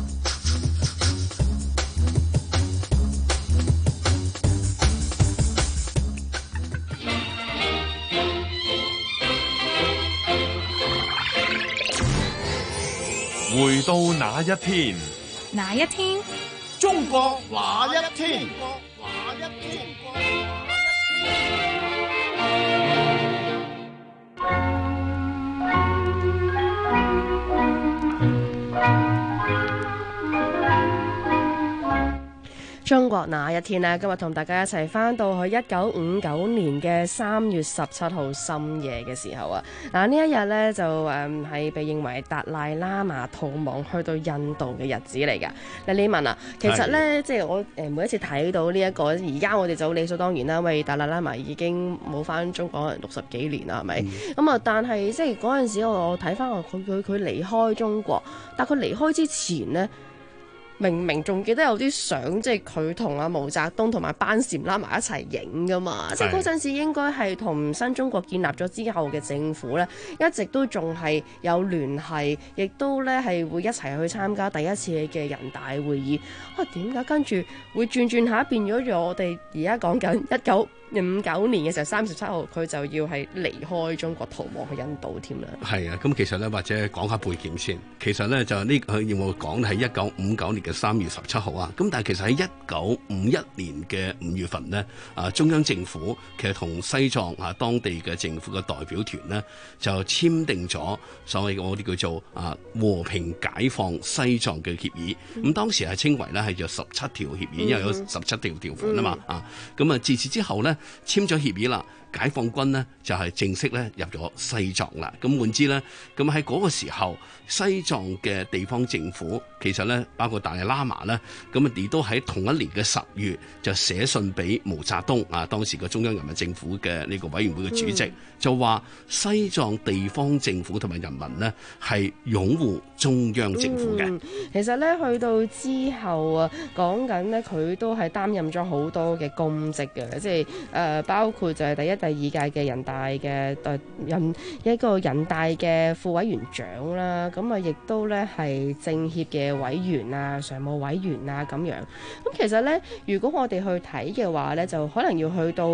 回到那一天， 哪一天？ 中國那一天？ 中國那一天呢？今日同大家一齊翻到去1959年嘅3月17號深夜嘅時候啊！嗱，呢一日呢，就係被認為達賴喇嘛逃亡去到印度嘅日子嚟㗎。嗱，李文啊，其實呢，即係我每一次睇到呢一個，而家我哋就理所當然啦，因為達賴喇嘛已經冇翻中國60幾年啦，係咪？咁啊，但係即係嗰陣時我睇翻佢離開中國，但佢離開之前呢，明明仲記得有啲相，即係佢同阿毛澤東同埋班禪拉埋一齊影噶嘛，即係嗰陣時應該係同新中國建立咗之後嘅政府呢，一直都仲係有聯繫，亦都呢係會一齊去參加第一次嘅人大會議。點解跟住會轉下變咗我哋而家講緊1959年嘅時候3月17號，佢就要係離開中國逃亡去印度添啦。 係啊，咁其實咧，或者講下背景先。其實咧就呢個要我講係1959年嘅3月17號啊。咁但係其實喺1951年嘅5月份呢，中央政府其實同西藏當地嘅政府嘅代表團呢，就簽訂咗所謂我哋叫做和平解放西藏嘅協議。咁當時係稱為咧係有17條協議，因為有17條條款啊嘛。咁啊自此之後呢，簽咗協議啦，解放軍呢就係正式咧入咗西藏啦。咁換之呢，咁喺嗰個時候，西藏嘅地方政府其實呢，包括達賴喇嘛呢，咁啊亦都喺同一年嘅10月就寫信俾毛澤東當時嘅中央人民政府嘅呢個委員會嘅主席，就話西藏地方政府同埋人民呢係擁護中央政府嘅。 其實呢，去到之後啊，講緊呢，佢都係擔任咗好多嘅公職嘅，即係包括就係第一、第二屆嘅人大嘅一個人大嘅副委員長啦，咁啊亦都咧係政協嘅委員啊、常務委員啊咁樣。咁其實咧，如果我哋去睇嘅話咧，就可能要去到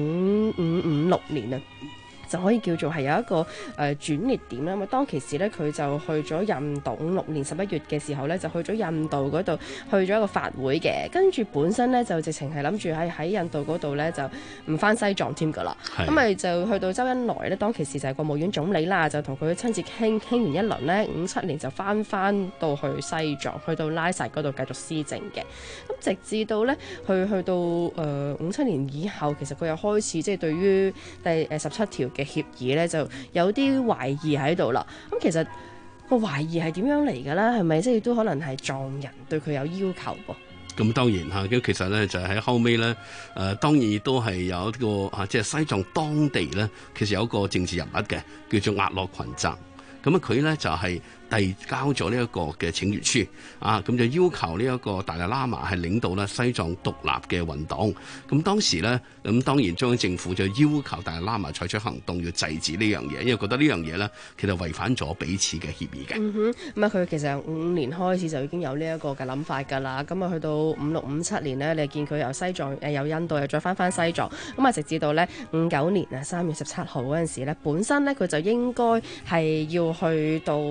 5556年啊，就可以叫做係有一個轉捩點啦。咁當其時咧，佢就去咗印度，56年11月嘅時候咧，就去咗印度嗰度去咗一個法會嘅。跟住本身咧就直情係諗住喺印度嗰度咧就唔翻西藏添㗎啦。咁咪就去到周恩來咧，當其時就係國務院總理啦，就同佢親自傾完一輪咧，57年就翻到去西藏，去到拉薩嗰度繼續施政嘅。咁直至到咧去到57年以後，其實佢又開始即係對於第17條嘅協議咧就有啲懷疑喺度啦。咁其實個懷疑係點樣嚟㗎啦？係咪即係都可能係藏人對佢有要求噃？ 咁當然嚇，咁其實咧就喺後尾咧，當然都係有一個即係西藏當地咧，其實有一個政治人物嘅，叫做額洛群澤。咁佢咧就係遞交咗呢一個嘅請願書咁就要求呢一個達賴喇嘛係領導咧西藏獨立嘅運動。咁當時咧，咁當然中央政府就要求達賴喇嘛採取行動，要制止呢樣嘢，因為覺得呢樣嘢咧其實違反咗彼此嘅協議嘅。 咁佢其實55年開始就已經有呢一個嘅諗法㗎啦。咁去到56、57年呢，你見佢由西藏由印度又再翻西藏，咁直至到咧59年3月17號嗰陣時咧，本身咧佢就應該係要去到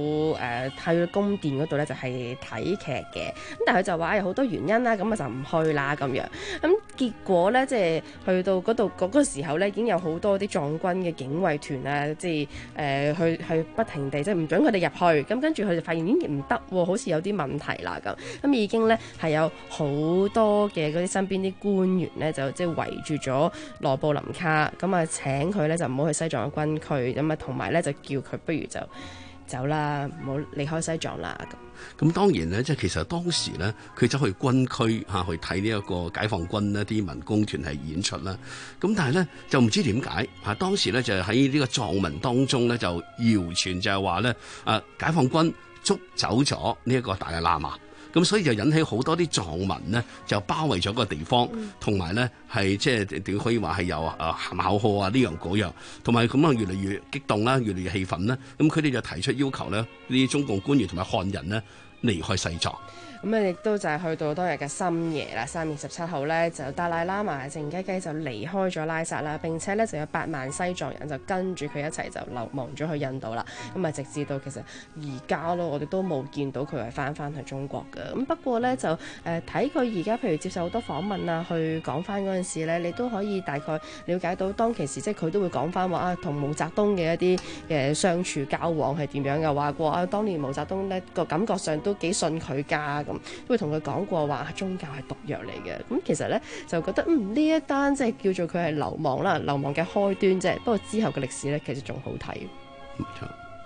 去宮殿嗰度咧就係睇劇嘅。咁但係佢就話有好多原因啦，咁我就唔去啦咁樣。咁結果咧即係去到嗰度嗰個時候咧，已經有好多啲壯軍嘅警衛團啊，即係去不停地即係唔準佢哋入去。咁跟住佢就發現咦唔得喎，好似有啲問題啦咁已經咧係有好多嘅嗰啲身邊啲官員咧就即係圍住咗羅布林卡，咁啊請佢咧就唔好去西藏嘅軍區，咁啊同埋咧就叫佢不如就走啦，唔好離開西藏啦咁當然咧，即係其實當時咧，佢走去軍區去睇呢一個解放軍呢啲民工團係演出啦。咁但係咧就唔知點解當時咧就喺呢個藏文當中咧就謠傳就係話咧解放軍捉走咗呢一個達賴喇嘛。咁所以就引起好多啲藏民呢，就包圍咗個地方，同埋呢係即係點可以話係有喊口號啊呢樣嗰樣，同埋咁啊越嚟越激動啦，越嚟越氣憤啦。咁佢哋就提出要求呢，呢啲中共官員同埋漢人呢離開西藏。 咁亦都就係去到當日嘅深夜啦，3月17號呢，就達賴喇嘛靜雞雞就離開咗拉薩啦，並且呢就有8萬西藏人就跟住佢一齊就流亡咗去印度啦。咁啊直至到其實而家咯，我哋都冇見到佢係翻去中國嘅。咁不過呢，就睇佢而家譬如接受好多訪問啊，去講翻嗰陣時呢，你都可以大概了解到當其時即係佢都會講翻話同毛澤東嘅一啲嘅相處交往係點樣嘅，話過當年毛澤東呢個感覺上都幾信佢㗎。都會同佢講過話宗教係毒藥嚟嘅。咁其實呢，就覺得呢一單即係叫做佢係流亡啦，流亡嘅開端啫。不過之後嘅歷史呢，其實仲好睇。 冇錯。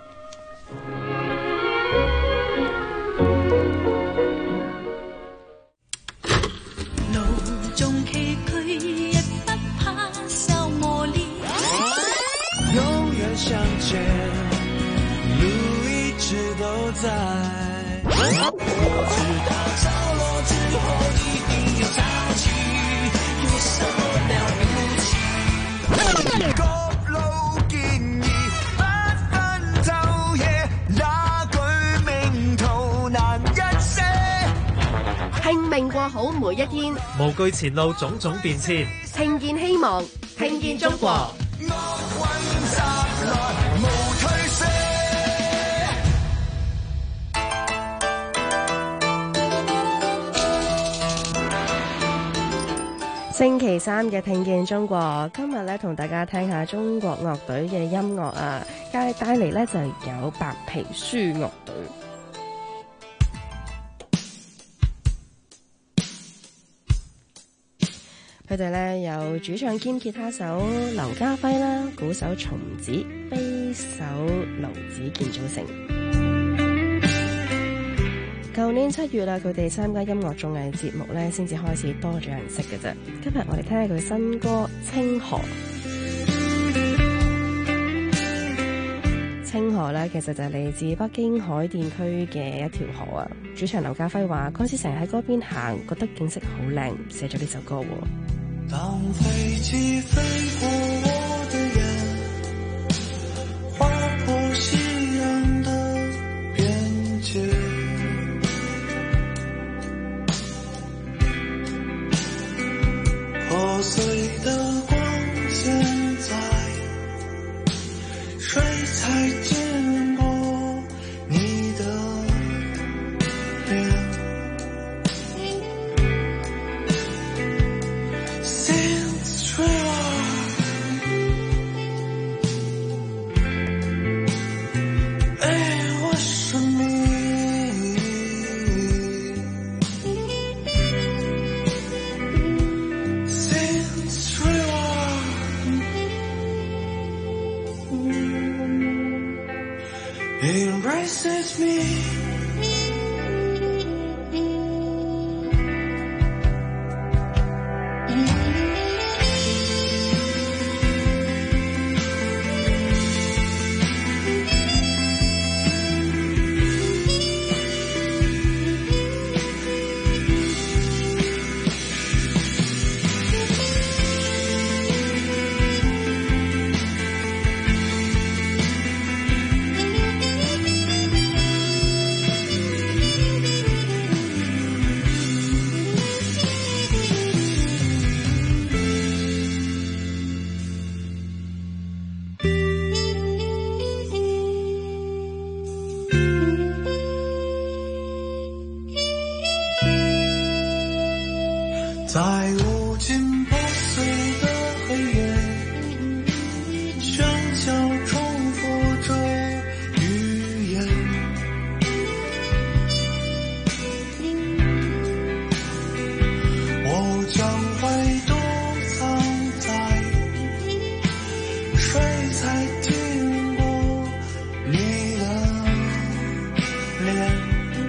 路縱崎嶇，亦不怕受磨練。永遠相見，路一直都在。 拼命過好每一天， 無懼前路種種變遷， 聽見希望，聽見中國。星期三嘅聽見中國，今日咧同大家聽下中國樂隊嘅音樂啊，帶嚟咧就有白皮書樂隊。佢哋咧有主唱兼吉他手劉家輝啦，鼓手松子，貝手劉子健組成。舊年7月啦，佢哋參加音樂綜藝節目咧，先至開始多咗人識嘅啫。今日我哋聽下佢新歌《清河》。清河咧，其實就係嚟自北京海淀區嘅一條河啊。主唱劉家輝話：嗰時成日喺嗰邊行，覺得景色好靚，寫咗呢首歌。 當飛機飛過我的眼，劃破夕陽的邊界，破碎的光線在水彩濺過你的臉。Embraces me. 《 在无尽破碎的黑夜，喧嚣重复着语言。我将会独藏在水彩经过你的脸。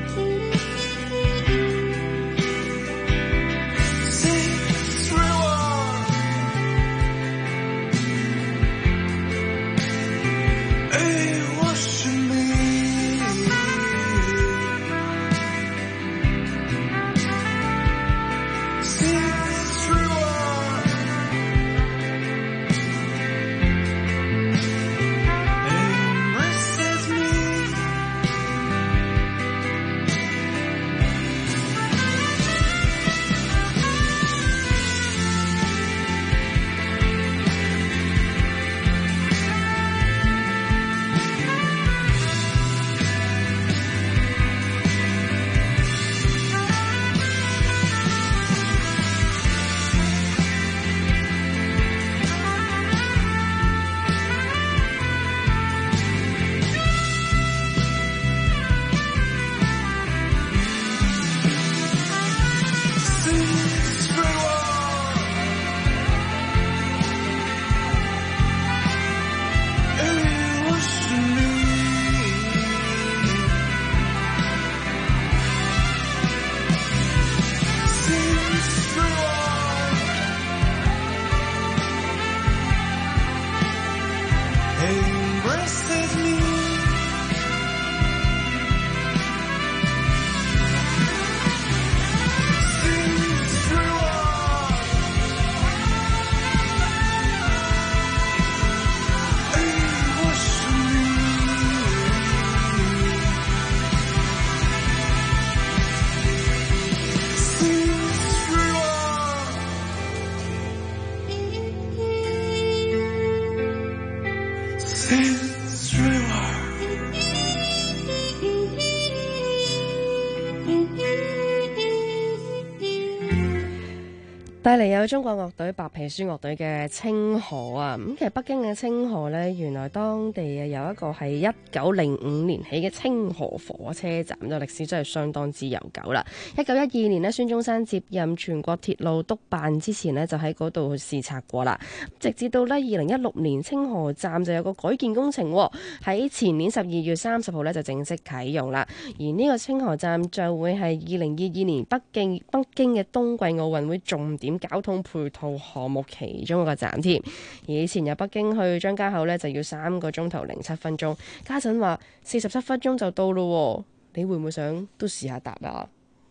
帶嚟有中國樂隊白皮書樂隊嘅清河啊，咁其實北京嘅清河呢，原來當地有一個係1905年起嘅清河火車站，就歷史真係相當之悠久啦。1912年呢，孫中山接任全國鐵路督辦之前呢，就喺嗰度視察過啦。直至到呢2016年，清河站就有個改建工程，喺前年12月30號呢就正式啟用啦。而呢個清河站就會係2022年北京嘅冬季奧運會重點交通配套項目其中一個站添。而以前由北京去張家口呢，就要3個鐘頭07分鐘，家陣話47分鐘就到咯。你會唔會想都試下搭啊？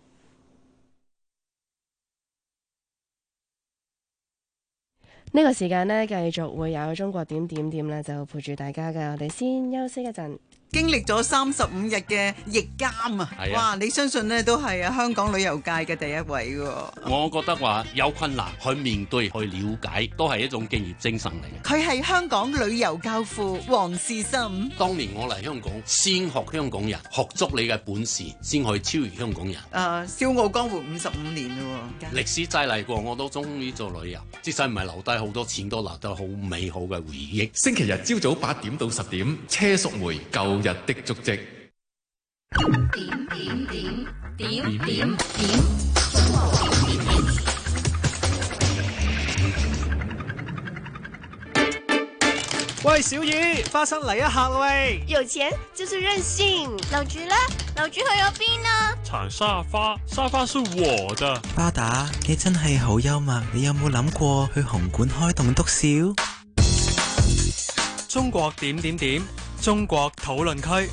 呢個時間呢，繼續會有中國點點點呢，就陪住大家嘅。我哋先休息一陣。 經歷咗35日嘅疫監啊，哇！你相信呢都係香港旅遊界嘅第一位喎。 我覺得話有困難去面對去了解，都係一種敬業精神嚟嘅。 佢係香港旅遊教父黃士心。 當年我嚟香港，先學香港人，學足你嘅本事，先可以超越香港人。 笑傲江湖55年咯喎。 歷史滯嚟過，我都中意做旅遊，即使唔係留低好多錢，都留低好美好嘅回憶。 星期日朝早8點到10點，車淑梅舊日的足跡。點。 喂，小雨，花生嚟一下喂！ 有錢就是任性。樓主呢？樓主去咗邊啊？ 長沙發，沙發是我的。 巴打，你真係好幽默。你有冇諗過去紅館開棟篤笑？ 中國點點點，中國討論區。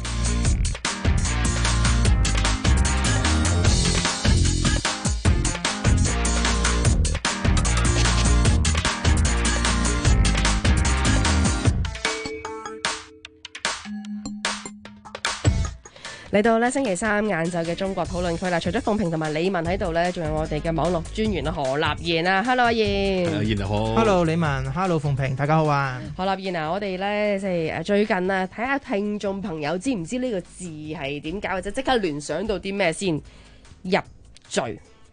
嚟到咧星期三晏晝嘅中國討論區啦，除咗鳳萍同埋李文喺度咧，仲有我哋嘅網絡專員何立彥啊 ，Hello 阿彥， 彥好 ，Hello 李文 ，Hello 鳳萍，大家好啊。 何立彥啊，我哋咧即係最近啊，睇下聽眾朋友知唔知呢個字係點解，或者即刻聯想到啲咩先？入贅。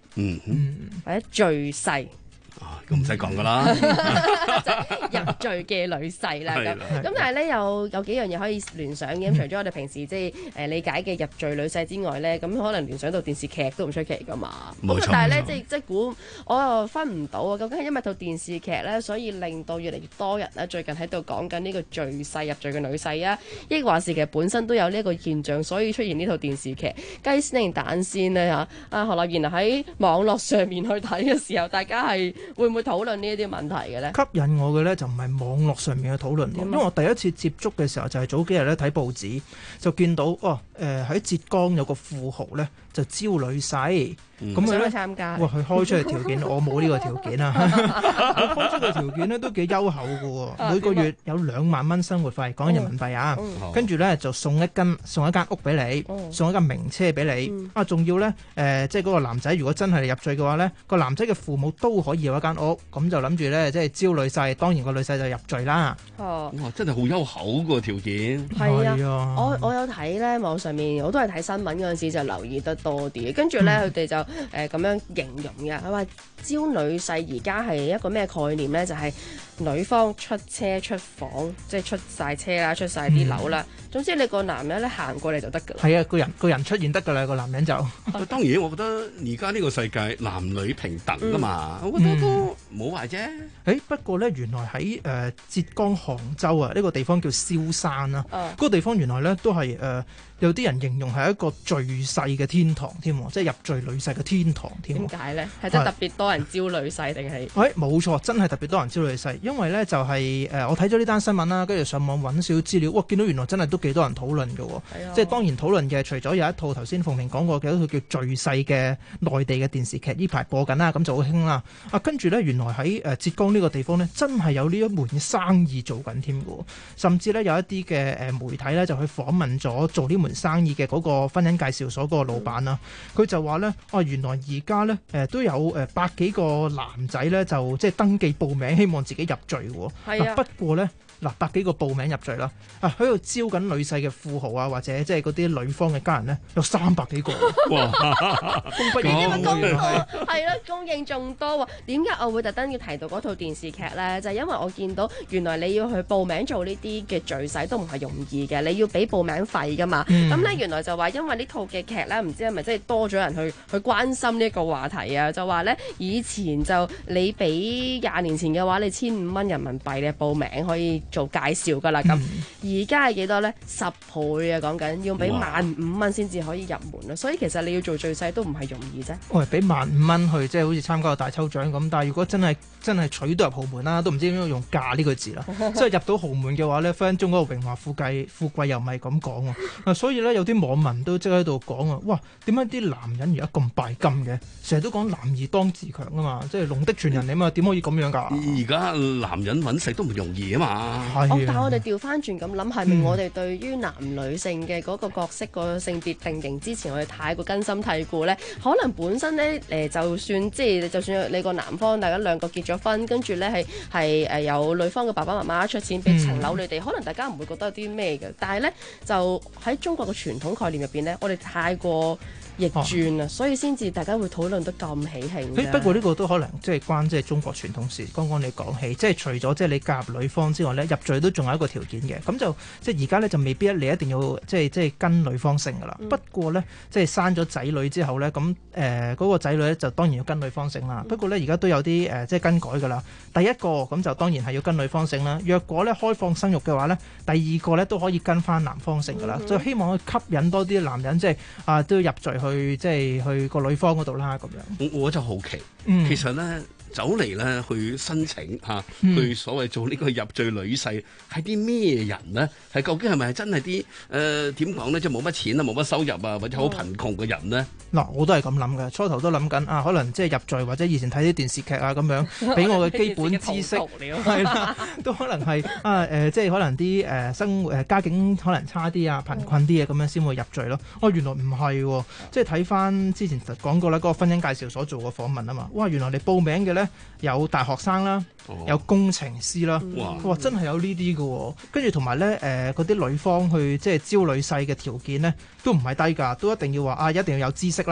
或者贅婿。 咁唔使講噶啦， 入贅嘅女婿啦咁但係咧有幾樣嘢可以聯想嘅，除咗我哋平時即係理解嘅入贅女婿之外咧，咁可能聯想到電視劇都唔出奇噶嘛。 冇錯。 但係咧即係估我又分唔到啊，究竟係因為套電視劇咧，所以令到越嚟越多人咧最近喺度講緊呢個贅婿入贅嘅女婿啊，抑或是其實本身都有呢一個現象，所以出現呢套電視劇雞先定蛋先咧嚇？何立賢喺網絡上面去睇嘅時候，大家係會唔會討論呢一啲問題嘅咧？ 吸引我嘅咧就唔係網絡上面嘅討論，因為我第一次接觸嘅時候就係早幾日咧睇報紙，就見到喺浙江有個富豪咧就招女婿。咁佢咧參加，佢開出嚟條件，我冇呢個條件啊！佢開出嘅條件咧都幾優厚嘅喎，每個月有2萬蚊生活費，講緊人民幣啊！跟住咧就送一間屋俾你，送一間名車俾你。仲要咧即係嗰個男仔如果真係入贅嘅話咧，個男仔嘅父母都可以有一間屋，咁就諗住咧即係招女婿，當然個女婿就入贅啦。 哇！真係好優厚個條件。 係啊，我有睇咧網上面，我都係睇新聞嗰陣時就留意得多啲，跟住咧佢哋就咁樣形容嘅，佢話招女婿而家係一個咩概念咧？就係女方出車出房，即係出晒車啦，出晒啲樓啦。總之你個男人咧行過嚟就得㗎啦。 係啊，個人出現得㗎啦，個男人就。 當然，我覺得而家呢個世界男女平等㗎嘛，我覺得都冇壞啫。 不過咧，原來喺浙江杭州啊，呢個地方叫蕭山啊，嗰個地方原來咧都係有啲人形容係一個贅婿嘅天堂添，即係入贅女婿嘅天堂添。 點解咧？係真係特別多人招女婿定係？ 冇錯，真係特別多人招女婿，因為咧就係我睇咗呢單新聞啦，跟住上網揾少少資料，哇！見到原來真係都幾多人討論嘅喎。即係當然討論嘅，除咗有一套頭先鳳鳴講過嘅一套叫贅婿嘅內地嘅電視劇，呢排播緊啦，咁就好興啦。跟住咧原來喺浙江呢個地方咧，真係有呢一門生意做緊添嘅，甚至咧有一啲嘅媒體咧就去訪問咗做呢門生意嘅嗰個婚姻介紹所嗰個老闆啦，佢就話咧，原來而家咧都有百幾個男仔咧就即係登記報名，希望自己入贅喎。係啊，不過咧。百幾個報名入贅啦，喺度招緊女婿嘅富豪啊，或者即係嗰啲女方嘅家人咧，有300幾個。哇！供不應求係咯，供應仲多喎。點解我會特登要提到嗰套電視劇咧？就係因為我見到原來你要去報名做呢啲嘅贅婿都唔係容易嘅，你要俾報名費噶嘛。咁咧原來就話因為呢套嘅劇咧，唔知係咪即係多咗人去關心呢個話題啊？就話咧以前就你俾20年前嘅話，你1500蚊人民幣你報名可以做介紹㗎啦，咁而家係幾多呢？10倍啊！講緊要俾15,000蚊先至可以入門啊，所以其實你要做贅婿都唔係容易啫。 俾15,000蚊去，即係好似參加個大抽獎咁。但係如果真係取到入豪門啦，都唔知點樣用嫁呢個字啦。即係入到豪門嘅話呢，分分鐘嗰個榮華富貴又唔係咁講喎。所以呢，有啲網民都即係喺度講啊，哇！點解啲男人而家咁拜金嘅？成日都講男兒當自強啊嘛，即係龍的傳人嚟嘛，點可以咁樣㗎？ 而家男人揾食都唔容易啊嘛。 但係我哋調翻轉咁諗，係咪我哋對於男女性嘅嗰個角色個性別定型之前，我哋太過根深蒂固呢？可能本身呢，就算你個男方大家兩個結咗婚，跟住呢係有女方嘅爸爸媽媽出錢俾層樓你哋，可能大家唔會覺得有啲咩嘅。但係呢，就喺中國嘅傳統概念入邊呢，我哋太過逆轉啊，所以先至大家會討論得咁喜慶。 不過呢個都可能即係關即係中國傳統事。剛剛你講起，即係除咗即係你嫁入女方之外咧，入贅都仲有一個條件嘅。咁就即係而家咧就未必你一定要即係跟女方姓噶啦。不過咧即係生咗仔女之後咧，咁嗰個仔女咧就當然要跟女方姓啦。不過咧而家都有啲即係更改噶啦。第一個咁就當然係要跟女方姓啦。若果咧開放生育嘅話咧，第二個咧都可以跟翻男方姓噶啦。就希望去吸引多啲男人即係都要入贅去即係去個女方嗰度啦咁樣。 我就好奇，其實咧走嚟咧去申請去所謂做呢個入贅女婿係啲咩人呢？係究竟係咪真係啲點講呢？即係冇乜錢啊，冇乜收入啊，或者好貧窮嘅人呢？ 嗱，我都係咁諗嘅，初頭都諗緊可能即係入贅或者以前睇啲電視劇咁樣，俾我嘅基本知識係啦，都可能係即係可能啲生活家境可能差啲啊，貧困啲嘅咁樣先會入贅咯。原來唔係喎，即係睇翻之前講過啦，嗰個婚姻介紹所做過訪問啊嘛，哇，原來你報名嘅咧有大學生啦，有工程師啦，哇，真係有呢啲嘅喎。跟住同埋咧嗰啲女方去即係招女婿嘅條件咧，都唔係低㗎，都一定要話一定要有知識啦。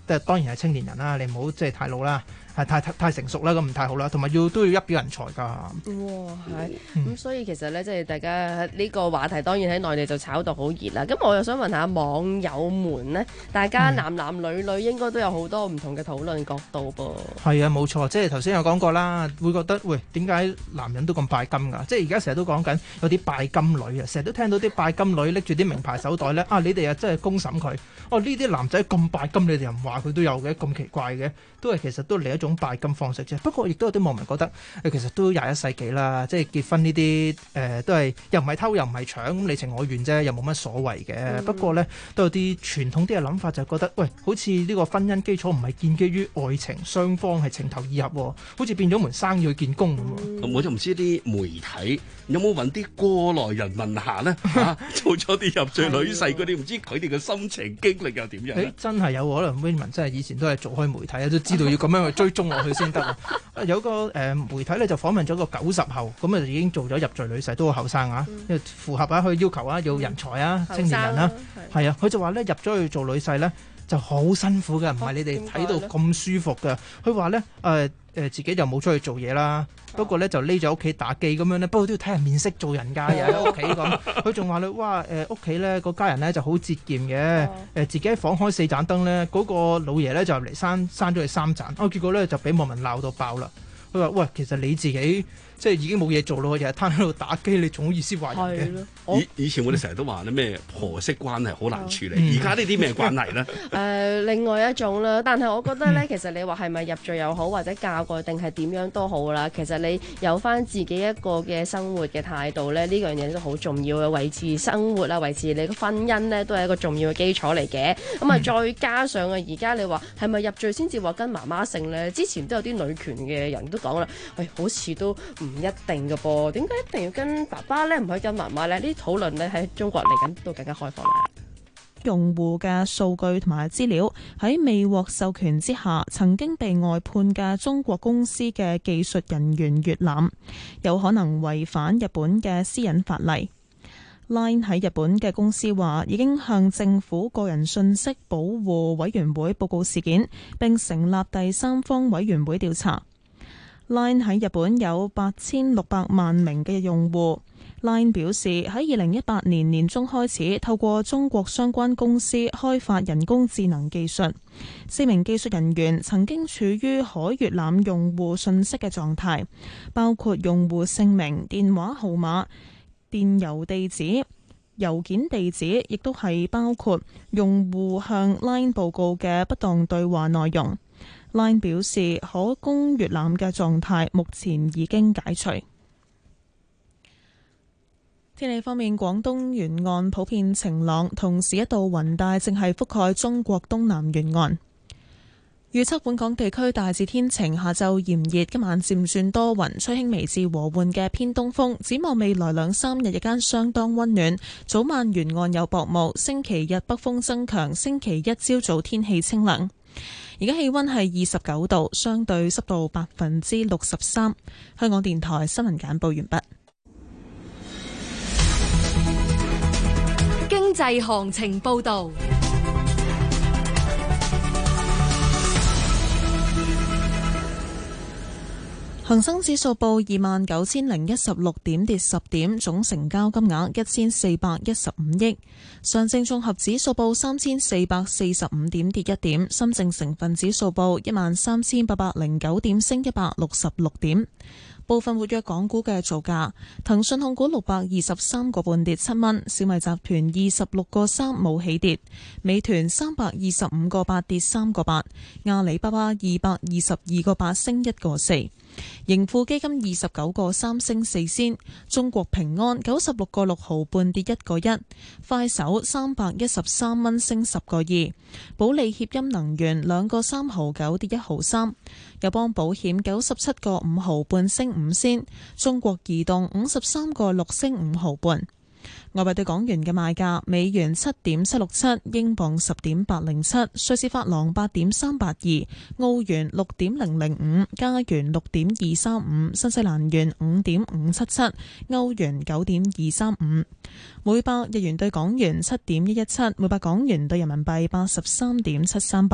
即係當然係青年人啦，你唔好即係太老啦。係太成熟啦，咁唔太好啦，同埋都要一表人才㗎。哇， 係咁，所以其實咧，即係大家呢個話題當然喺內地就炒到好熱啦。咁我又想問下網友們呢，大家男男女女應該都有好多唔同嘅討論角度噃。 係啊，冇錯，即係頭先有講過啦，會覺得喂，點解男人都咁拜金㗎？即係而家成日都講緊有啲拜金女啊，成日都聽到啲拜金女拎住啲名牌手袋咧，你哋又真係公審佢。呢啲男仔咁拜金，你哋又唔話佢都有嘅，咁奇怪嘅，其實都嚟一種拜金方式啫。不過亦都有啲網民覺得其實都21世紀啦，即係結婚呢啲都係又唔係偷又唔係搶，咁你情我願啫，又冇乜所謂嘅。不過呢，都有啲傳統啲嘅諗法，就覺得喂，好似呢個婚姻基礎唔係建基於愛情，雙方係情投意合，好似變咗門生意去見工咁。 我就唔知啲媒體有冇揾啲過來人問下呢？做咗啲入贅女婿嗰啲，唔知佢哋嘅心情經歷又點樣？ 真係有可能 Raymond 真係以前都係做開媒體啊，都知道要咁樣去追蹤落去先得。有個媒體咧就訪問咗個90後，咁啊已經做咗入贅女婿，都好後生啊，因為符合佢要求啊，要人才啊，青年人啦，係啊，佢就話咧入咗去做女婿咧就好辛苦嘅，唔係你哋睇到咁舒服嘅。佢話咧自己就冇出去做嘢啦，不過咧就匿咗屋企打機咁樣咧，不過都要睇下面色做人㗎，又喺屋企咁。佢仲話咧，哇屋企咧個家人咧就好節儉嘅，自己喺房開4盞燈咧，嗰個老爺咧就嚟閂咗佢3盞，結果咧就俾網民鬧到爆啦。佢話：喂，其實你自己即係已經冇嘢做咯，日日攤喺度打機，你仲好意思話人嘅？ 以前我哋成日都話咧咩婆媳關係好難處理，而家呢啲咩關係咧？ 另外一種啦，但係我覺得咧，其實你話係咪入贅又好，或者嫁過定係點樣都好啦，其實你有翻自己一個嘅生活嘅態度咧，呢樣嘢都好重要嘅，維持生活啊，維持你嘅婚姻咧，都係一個重要嘅基礎嚟嘅。咁啊，再加上啊，而家你話係咪入贅先至話跟媽媽姓咧？之前都有啲女權嘅人都講啦，喂，好似都唔一定嘅噃，點解一定要跟爸爸咧，唔可以跟媽媽咧？呢啲討論咧喺中國嚟緊都更加開放啦。 用戶嘅數據同埋資料喺未獲授權之下，曾經被外判嘅中國公司嘅技術人員閲覽，有可能違反日本嘅私隱法例。Line 喺日本嘅公司話已經向政府個人信息保護委員會報告事件，並成立第三方委員會調查。Line 喺日本有8600萬名嘅用戶。Line 表示喺2018年年中開始，透過中國相關公司開發人工智能技術。4名技術人員曾經處於可閲覽用戶信息嘅狀態，包括用戶姓名、電話號碼、電郵地址、郵件地址，亦都係包括用戶向 Line 報告嘅不當對話內容。Line 表示可供閲覽嘅狀態目前已經解除。天氣方面，廣東沿岸普遍晴朗，同時一道雲帶正係覆蓋中國東南沿岸。預測本港地區大致天晴，下晝炎熱，今晚漸轉多雲，吹輕微至和緩嘅偏東風。展望未來2-3日日間相當溫暖，早晚沿岸有薄霧。星期日北風增強，星期一朝早天氣清涼。而家氣溫係29度，相對濕度63%。香港電台新聞簡報完畢。 經濟行情報道。 恒生指數報29,016點，跌10點，總成交金額1415億。上證綜合指數報3445點，跌1點。深證成分指數報13,809點，升166點。部分活躍港股嘅造價：騰訊控股623個半跌7蚊，小米集團26個3冇起跌，美團325個8跌3個8，阿里巴巴222個8升1個4，盈富基金29個3升4仙，中國平安96個6毫半跌1個1，快手313蚊升10個2，保利協鑫能源2個3毫9跌1毫3，友邦保險97個5毫半升5仙，中國移動53個6升5毫半。外幣對港元嘅賣價：美元7.767，英鎊10.807，瑞士法郎8.382，澳元6.005，加元6.235，新西蘭元5.577，歐元9.235。每百日元對港元7.117，每百港元對人民幣83.738。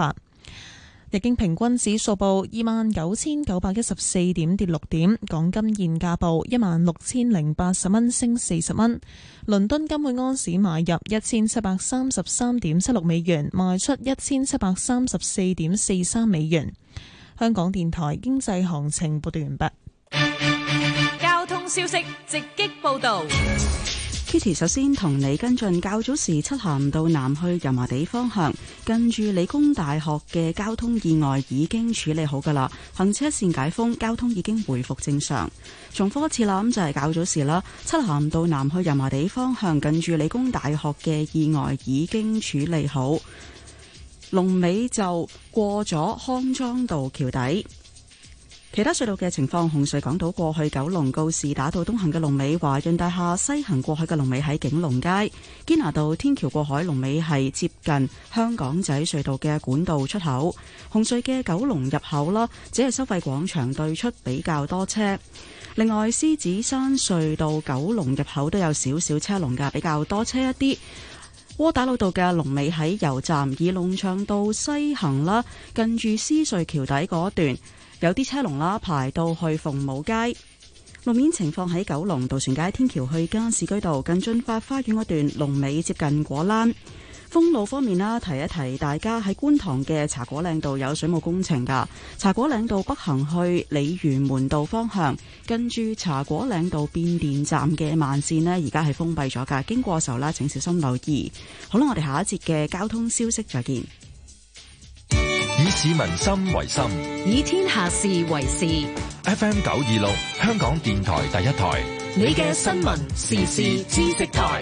日經平均指數報29,914點，跌6點。港金現價報16,080蚊，升40蚊。倫敦金每安士買入1733.76美元，賣出1734.43美元。香港電台經濟行情報道完畢。 交通消息直擊報道。 Kitty 首先同你跟進，較早時漆咸道南去油麻地方向，近住理工大學嘅交通意外已經處理好㗎喇，行車線解封，交通已經回復正常。重複一次啦，咁就係較早時啦，漆咸道南去油麻地方向，近住理工大學嘅意外已經處理好，龍尾就過咗康莊道橋底。其他隧道嘅情況，紅隧港島過去九龍告士打道東行嘅龍尾，華潤大廈西行過去嘅龍尾喺景隆街，堅拿道天橋過海龍尾係接近香港仔隧道嘅管道出口。紅隧嘅九龍入口啦，只係收費廣場對出比較多車。另外，獅子山隧道九龍入口都有少少車龍㗎，比較多車一啲。窩打老道嘅龍尾喺油站，而龍翔道西行啦，近住獅隧橋底嗰段有啲車龍啦，排到去鳳舞街。路面情況喺九龍渡船街天橋去加士居道近駿發花園嗰段龍尾接近果欄。封路方面啦，提一提大家喺觀塘嘅茶果嶺道有水務工程㗎。茶果嶺道北行去鯉魚門道方向，跟住茶果嶺道變電站嘅慢線呢，而家係封閉咗㗎。經過嘅時候啦，請小心留意。好啦，我哋下一節嘅交通消息再見。 以市民心為心， 以天下事為事。 FM 926，香港電台第一台， 你嘅新聞時事知識台。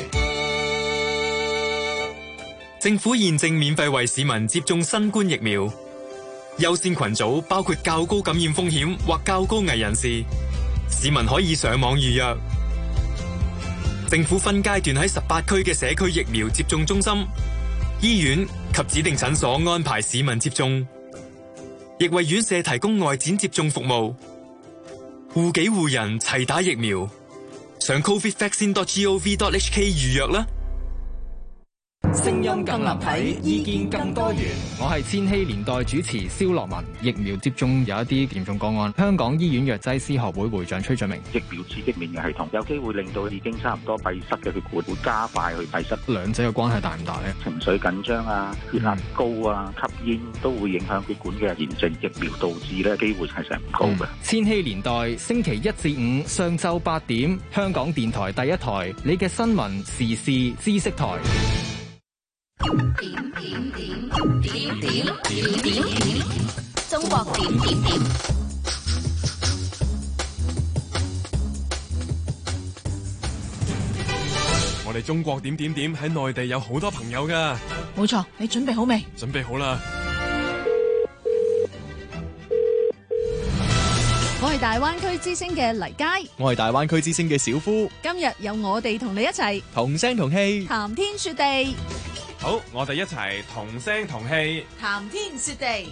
政府現正免費為市民接種新冠疫苗，優先群組包括較高感染風險或較高危人士，市民可以上網預約。政府分階段喺18區嘅社區疫苗接種中心、醫院及指定診所安排市民接種，亦為院舍提供外展接種服務。護己護人齊打疫苗，上 covidvaccine.gov.hk 預約啦。 聲音更立體，意見更多元。我係千禧年代主持蕭樂文。疫苗接種有一啲嚴重個案，香港醫院藥劑師學會會長崔俊明。 疫苗刺激免疫系統，有機會令到已經差唔多閉塞嘅血管會加快去閉塞。 兩者嘅關係大唔大呢？ 情緒緊張啊，血壓高啊，吸煙都會影響血管嘅炎症。疫苗導致呢機會係成唔高嘅。 千禧年代星期1至5上晝8點，香港電台第一台，你嘅新聞時事知識台。 點，中國點。 我哋中國點喺內地有好多朋友㗎。 冇錯，你準備好未？ 準備好啦。 我係大灣區之聲嘅黎佳， 我係大灣區之聲嘅小夫。 今日有我哋同你一齊同聲同氣， 談天說地。 好，我哋一齊同聲同氣， 談天說地。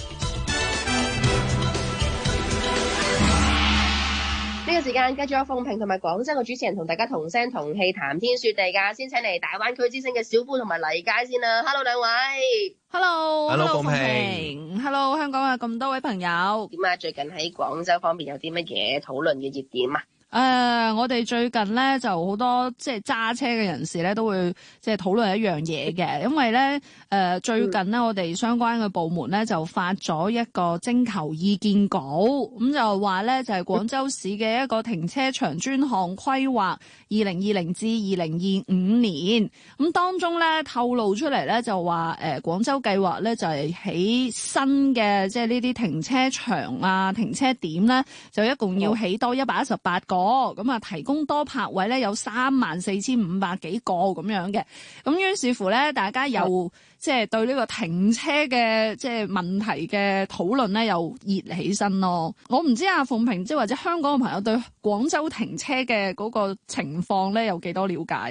呢個時間繼續有鳳萍同埋廣州嘅主持人同大家同聲同氣談天說地㗎，先請嚟大灣區之聲嘅小夫同埋黎佳先啦。Hello 兩位 ，Hello 鳳萍 ，Hello 香港嘅咁多位朋友， 點啊？最近喺廣州方面有啲乜嘢討論嘅熱點啊？ 我哋最近咧就好多即係揸車嘅人士咧都會即係討論一樣嘢嘅，因為咧最近咧我哋相關嘅部門咧就發咗一個徵求意見稿，咁就話咧就係廣州市嘅一個停車場專項規劃2020至2025年，咁當中咧透露出嚟咧就話廣州計劃咧就係起新嘅即係呢啲停車場啊停車點咧就一共要起多118個。咁啊，提供多泊位咧有34,500幾個咁樣嘅，咁於是乎咧，大家又即係對呢個停車嘅即係問題嘅討論咧又熱起身咯。我唔知阿鳳萍即係或者香港嘅朋友對廣州停車嘅嗰個情況咧有幾多了解咧？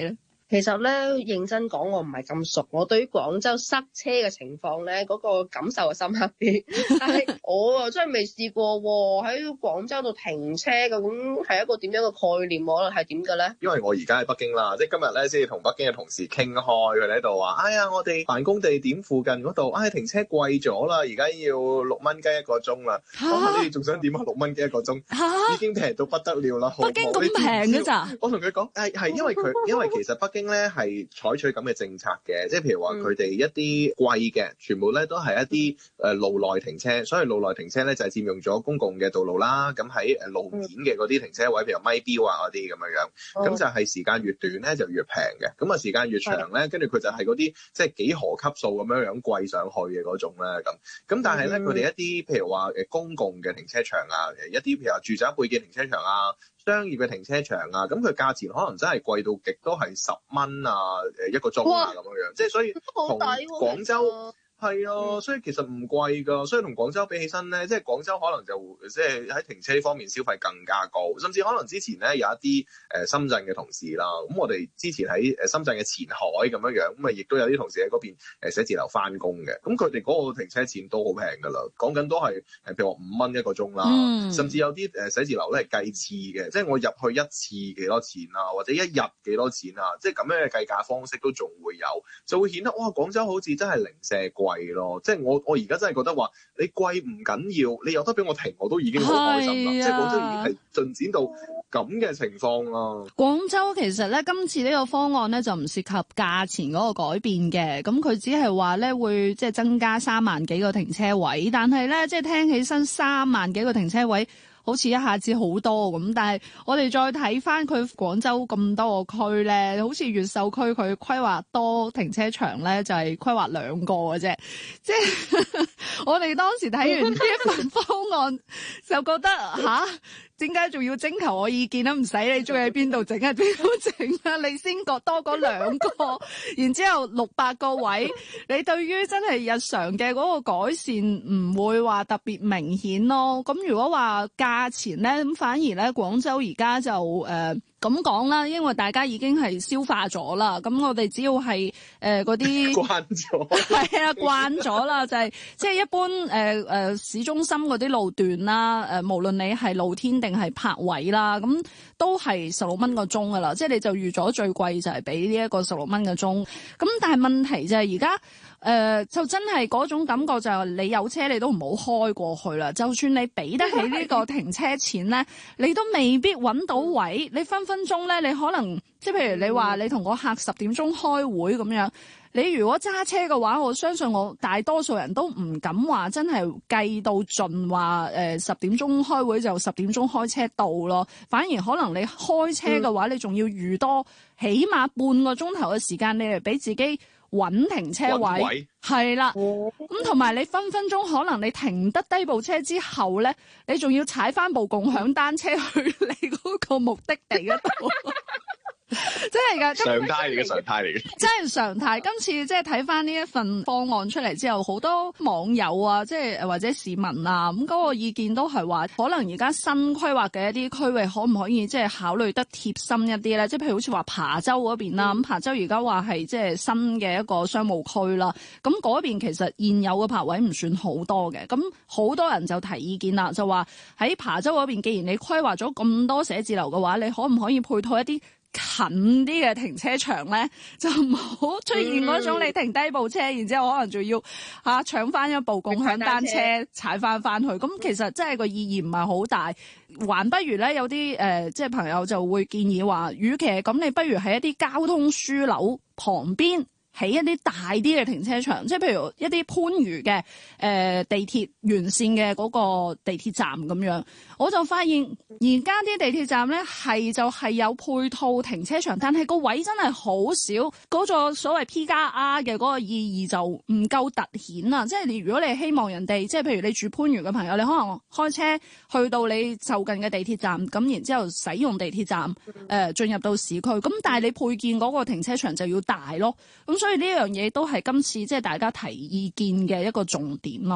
其實咧，認真講，我唔係咁熟。我對於廣州塞車嘅情況咧，嗰個感受係深刻啲。但係我啊真係未試過喎，喺廣州度停車，究竟係一個點樣嘅概念？可能係點嘅咧？ 因為我而家喺北京啦，即係今日咧先至同北京嘅同事傾開，佢哋喺度話：哎呀，我哋辦公地點附近嗰度，停車貴咗啦，而家要6蚊雞一個鐘啦。你哋仲想點啊？6蚊雞一個鐘，已經平到不得了啦。 北京咁平嘅咋？ 我同佢講，係因為其實北京咧係採取咁嘅政策嘅，即係譬如話佢哋一啲貴嘅，全部咧都係一啲路內停車，所以路內停車咧就係佔用咗公共嘅道路啦。咁喺路面嘅嗰啲停車位，譬如咪標啊嗰啲咁樣，咁就係時間越短咧就越平嘅。咁啊時間越長咧，跟住佢就係嗰啲即係幾何級數咁樣貴上去嘅嗰種咧咁。但係咧佢哋一啲譬如話公共嘅停車場啊，一啲譬如話住宅背景停車場啊，商業嘅停車場啊，咁佢價錢可能真係貴到極都係10蚊啊，一個鐘啊咁樣，即係所以同廣州係啊，所以其實唔貴㗎，所以同廣州比起身咧，即係廣州可能就即係喺停車方面消費更加高，甚至可能之前咧有一啲深圳嘅同事啦，咁我哋之前喺深圳嘅前海咁樣，咁啊亦都有啲同事喺嗰邊寫字樓翻工嘅，咁佢哋嗰個停車錢都好平㗎啦，講緊都係譬如話5蚊一個鐘啦，甚至有啲寫字樓咧係計次嘅，即係我入去一次幾多錢啊，或者一日幾多錢啊，即係咁樣嘅計價方式都仲會有，就會顯得哇廣州好似真係零舍貴咯，即係我而家真係覺得話你貴唔緊要，你有得俾我停我都已經好開心啦，即係廣州已經係進展到咁嘅情況啦。 廣州其實咧今次呢個方案咧就唔涉及價錢嗰個改變嘅，咁佢只係話咧會即係增加3萬幾個停車位，但係咧即係聽起身3萬幾個停車位好似一下子好多咁，但係我哋再睇翻佢廣州咁多個區咧，好似越秀區佢規劃多停車場咧，就係規劃2個嘅啫。即係我哋當時睇完呢一份方案，就覺得點解仲要徵求我意見啊？唔使你中意喺邊度整喺邊度整啊！你先多嗰2個，然之後600個位，你對於真係日常嘅嗰個改善唔會話特別明顯咯。咁如果話價錢咧，咁反而咧廣州而家就咁講啦，因為大家已經係消化咗啦。咁我哋只要係嗰啲慣咗，係啊慣咗啦，就係即係一般市中心嗰啲路段啦，無論你係露天定係泊位啦，咁都係16蚊個鐘噶啦。即係你就預咗最貴就係俾呢一個16蚊個鐘。咁但係問題就係而家就真係嗰種感覺就係你有車你都唔好開過去啦。就算你俾得起呢個停車錢咧，你都未必揾到位。你分鐘咧，你可能即係譬如你話你同個客10點鐘開會咁樣，你如果揸車嘅話，我相信我大多數人都唔敢話真係計到盡話10點鐘開會就10點鐘開車到咯。反而可能你開車嘅話，你仲要預多起碼半個鐘頭嘅時間，你嚟俾自己揾停車位，係啦。咁同埋你分鐘可能你停得低部車之後咧，你仲要踩翻部共享單車去你嗰個目的地嗰度。真係㗎， 常態嚟嘅，常態嚟嘅， 真係常態。今次即係睇翻呢一份方案出嚟之後，好多網友啊，即係或者市民啊，咁嗰個意見都係話，可能而家新規劃嘅一啲區域，可唔可以即係考慮得貼心一啲咧？即係譬如好似話琶洲嗰邊啦，咁琶洲而家話係即係新嘅一個商務區啦，咁嗰邊其實現有嘅泊位唔算好多嘅，咁好多人就提意見啦，就話喺琶洲嗰邊，既然你規劃咗咁多寫字樓嘅話，你可唔可以配套一啲近啲嘅停車場咧，就唔好出現嗰種你停低部車，然之後可能仲要搶翻一部共享單車踩翻去。咁其實真係個意義唔係好大，還不如咧有啲即係朋友就會建議話，與其咁，你不如喺一啲交通樞紐旁邊起一啲大啲嘅停車場，即係譬如一啲番禺嘅地鐵沿線嘅嗰個地鐵站咁樣。我就發現而家啲地鐵站咧就係有配套停車場，但係個位真係好少，嗰個所謂 P+R 嘅嗰個意義就唔夠突顯啊！即係如果你希望人哋，即係譬如你住番禺嘅朋友，你可能開車去到你就近嘅地鐵站，咁然之後使用地鐵站進入到市區，咁但係你配建嗰個停車場就要大咯。咁所以呢樣嘢都係今次即係大家提意見嘅一個重點咯。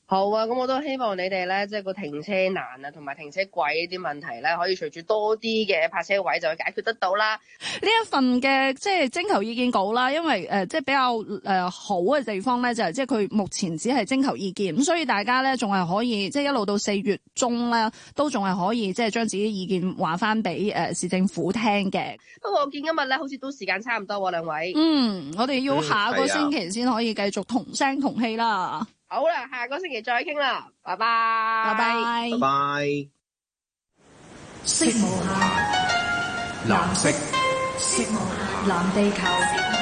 好啊，咁我都希望你哋咧，即係個停車難啊，同埋停車貴呢啲問題咧，可以隨住多啲嘅泊車位就會解決得到啦。 呢一份嘅即係徵求意見稿啦，因為即係比較好嘅地方咧，就係即係佢目前只係徵求意見，咁所以大家咧仲係可以即係一路到4月中咧，都仲係可以即係將自己意見話翻俾市政府聽嘅。不過我見今日咧好似都時間差唔多喎，兩位。我哋要下個星期先可以繼續同聲同氣啦。 好啦，下個星期再傾啦，拜拜， 拜拜， 拜拜。 色無限，藍色，色無限，藍地球。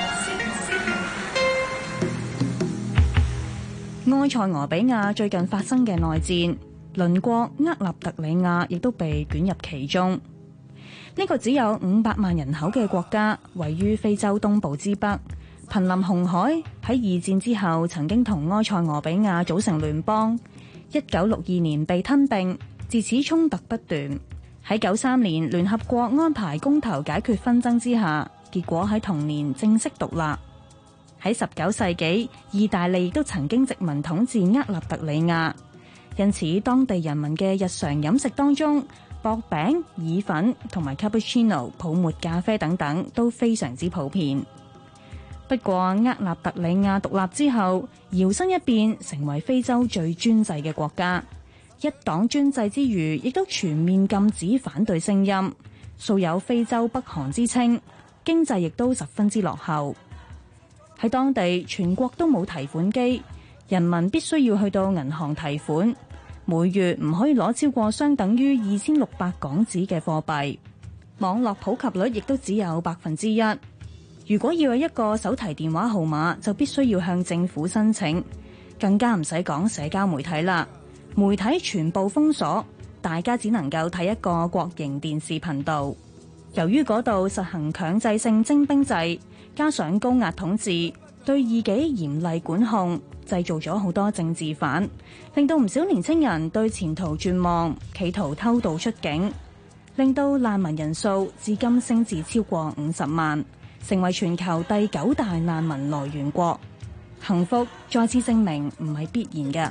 埃塞俄比亞最近發生嘅內戰，鄰國厄立特里亞亦都被捲入其中。呢個只有500萬人口嘅國家，位於非洲東部之北。瀕臨紅海，喺2戰之後曾經同埃塞俄比亞組成聯邦，1962年被吞併，自此衝突不斷。喺93年聯合國安排公投解決紛爭之下，結果喺同年正式獨立。喺19世紀，意大利亦都曾經殖民統治厄立特里亞，因此當地人民嘅日常飲食當中，薄餅、意粉同埋 cappuccino 泡沫咖啡等等都非常之普遍。不過厄立特里亞獨立之後，搖身一變成為非洲最專制嘅國家。一黨專制之餘，亦都全面禁止反對聲音，素有非洲北韓之稱，經濟亦都十分之落後。喺當地，全國都冇提款機，人民必須要去到銀行提款，每月唔可以攞超過相等於2600港紙嘅貨幣。網絡普及率亦都只有1%。如果要有一個手提電話號碼，就必須要向政府申請，更加唔使講社交媒體啦。媒體全部封鎖，大家只能夠睇一個國營電視頻道。由於嗰度實行強制性徵兵制，加上高壓統治，對異己嚴厲管控，製造咗好多政治犯，令到唔少年青人對前途絕望，企圖偷渡出境，令到難民人數至今升至超過50萬。成為全球第9大難民來源國，幸福再次證明唔係必然嘅。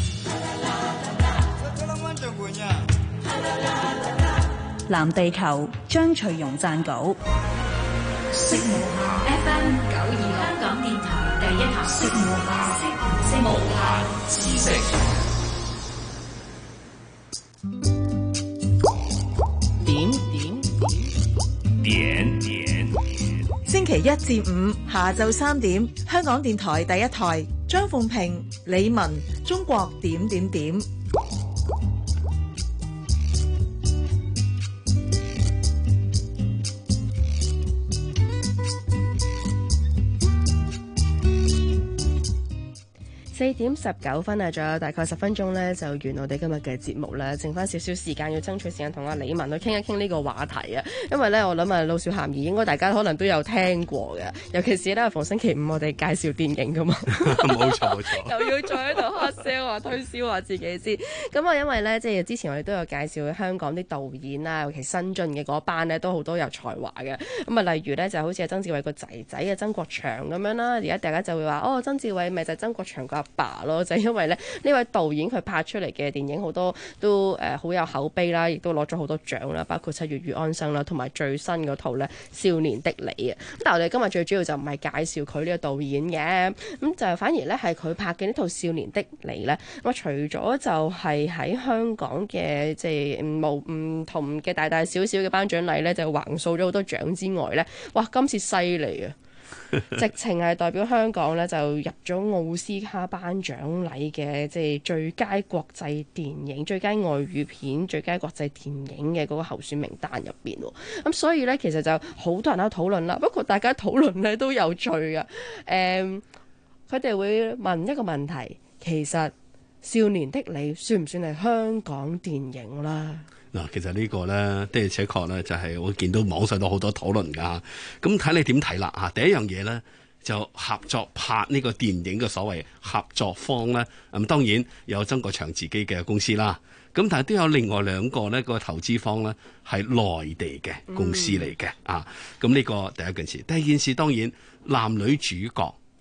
藍地球張翠容撰稿。 色無限 FM 926香港電台第一台。色無限，色無限知識。 點。星期1至5下晝3點，香港電台第一台，張鳳平、李文，中國點。 4點19分啊，仲有大概10分鐘咧，就完我哋今日嘅節目啦。剩翻少少時間，要爭取時間同阿李文去傾一傾呢個話題啊。因為咧，我諗啊，老少咸宜，應該大家可能都有聽過嘅。尤其是咧，逢星期5我哋介紹電影噶嘛， 冇錯。 又要再喺度 hot sell 啊，推銷啊自己先。咁啊，因為咧，即係之前我哋都有介紹香港啲導演啊，尤其新進嘅嗰班咧，都好多有才華嘅。咁啊，例如咧，就好似阿曾志偉個仔仔啊，曾國祥咁樣啦。而家大家就會話，哦，曾志偉咪就係曾國祥個爸咯，就係因為咧呢位導演佢拍出嚟嘅電影好多都好有口碑啦，亦都攞咗好多獎啦，包括7月與安生啦，同埋最新嗰套咧《少年的你》啊。咁但係我哋今日最主要就唔係介紹佢呢個導演嘅，咁就反而咧係佢拍嘅呢套《少年的你》咧。咁除咗就係喺香港嘅即係唔同嘅大大小小嘅頒獎禮咧，就橫掃咗好多獎之外咧，哇！今次犀利啊！直情係代表香港咧，就入咗奧斯卡頒獎禮嘅即係最佳國際電影、最佳外語片、最佳國際電影嘅嗰個候選名單入邊。咁所以咧，其實就好多人喺度討論啦。不過大家討論咧都有趣㗎。佢哋會問一個問題，其實《少年的你》算唔算係香港電影啦？ 嗱，其實呢個呢，的而且確呢，就係我見到網上都好多討論㗎。咁睇你點睇啦嚇？第一樣嘢呢，就合作拍呢個電影嘅所謂合作方呢，咁當然有曾國祥自己嘅公司啦。咁但係都有另外2個呢個投資方呢，係內地嘅公司嚟嘅啊。咁呢個第一件事，第二件事當然男女主角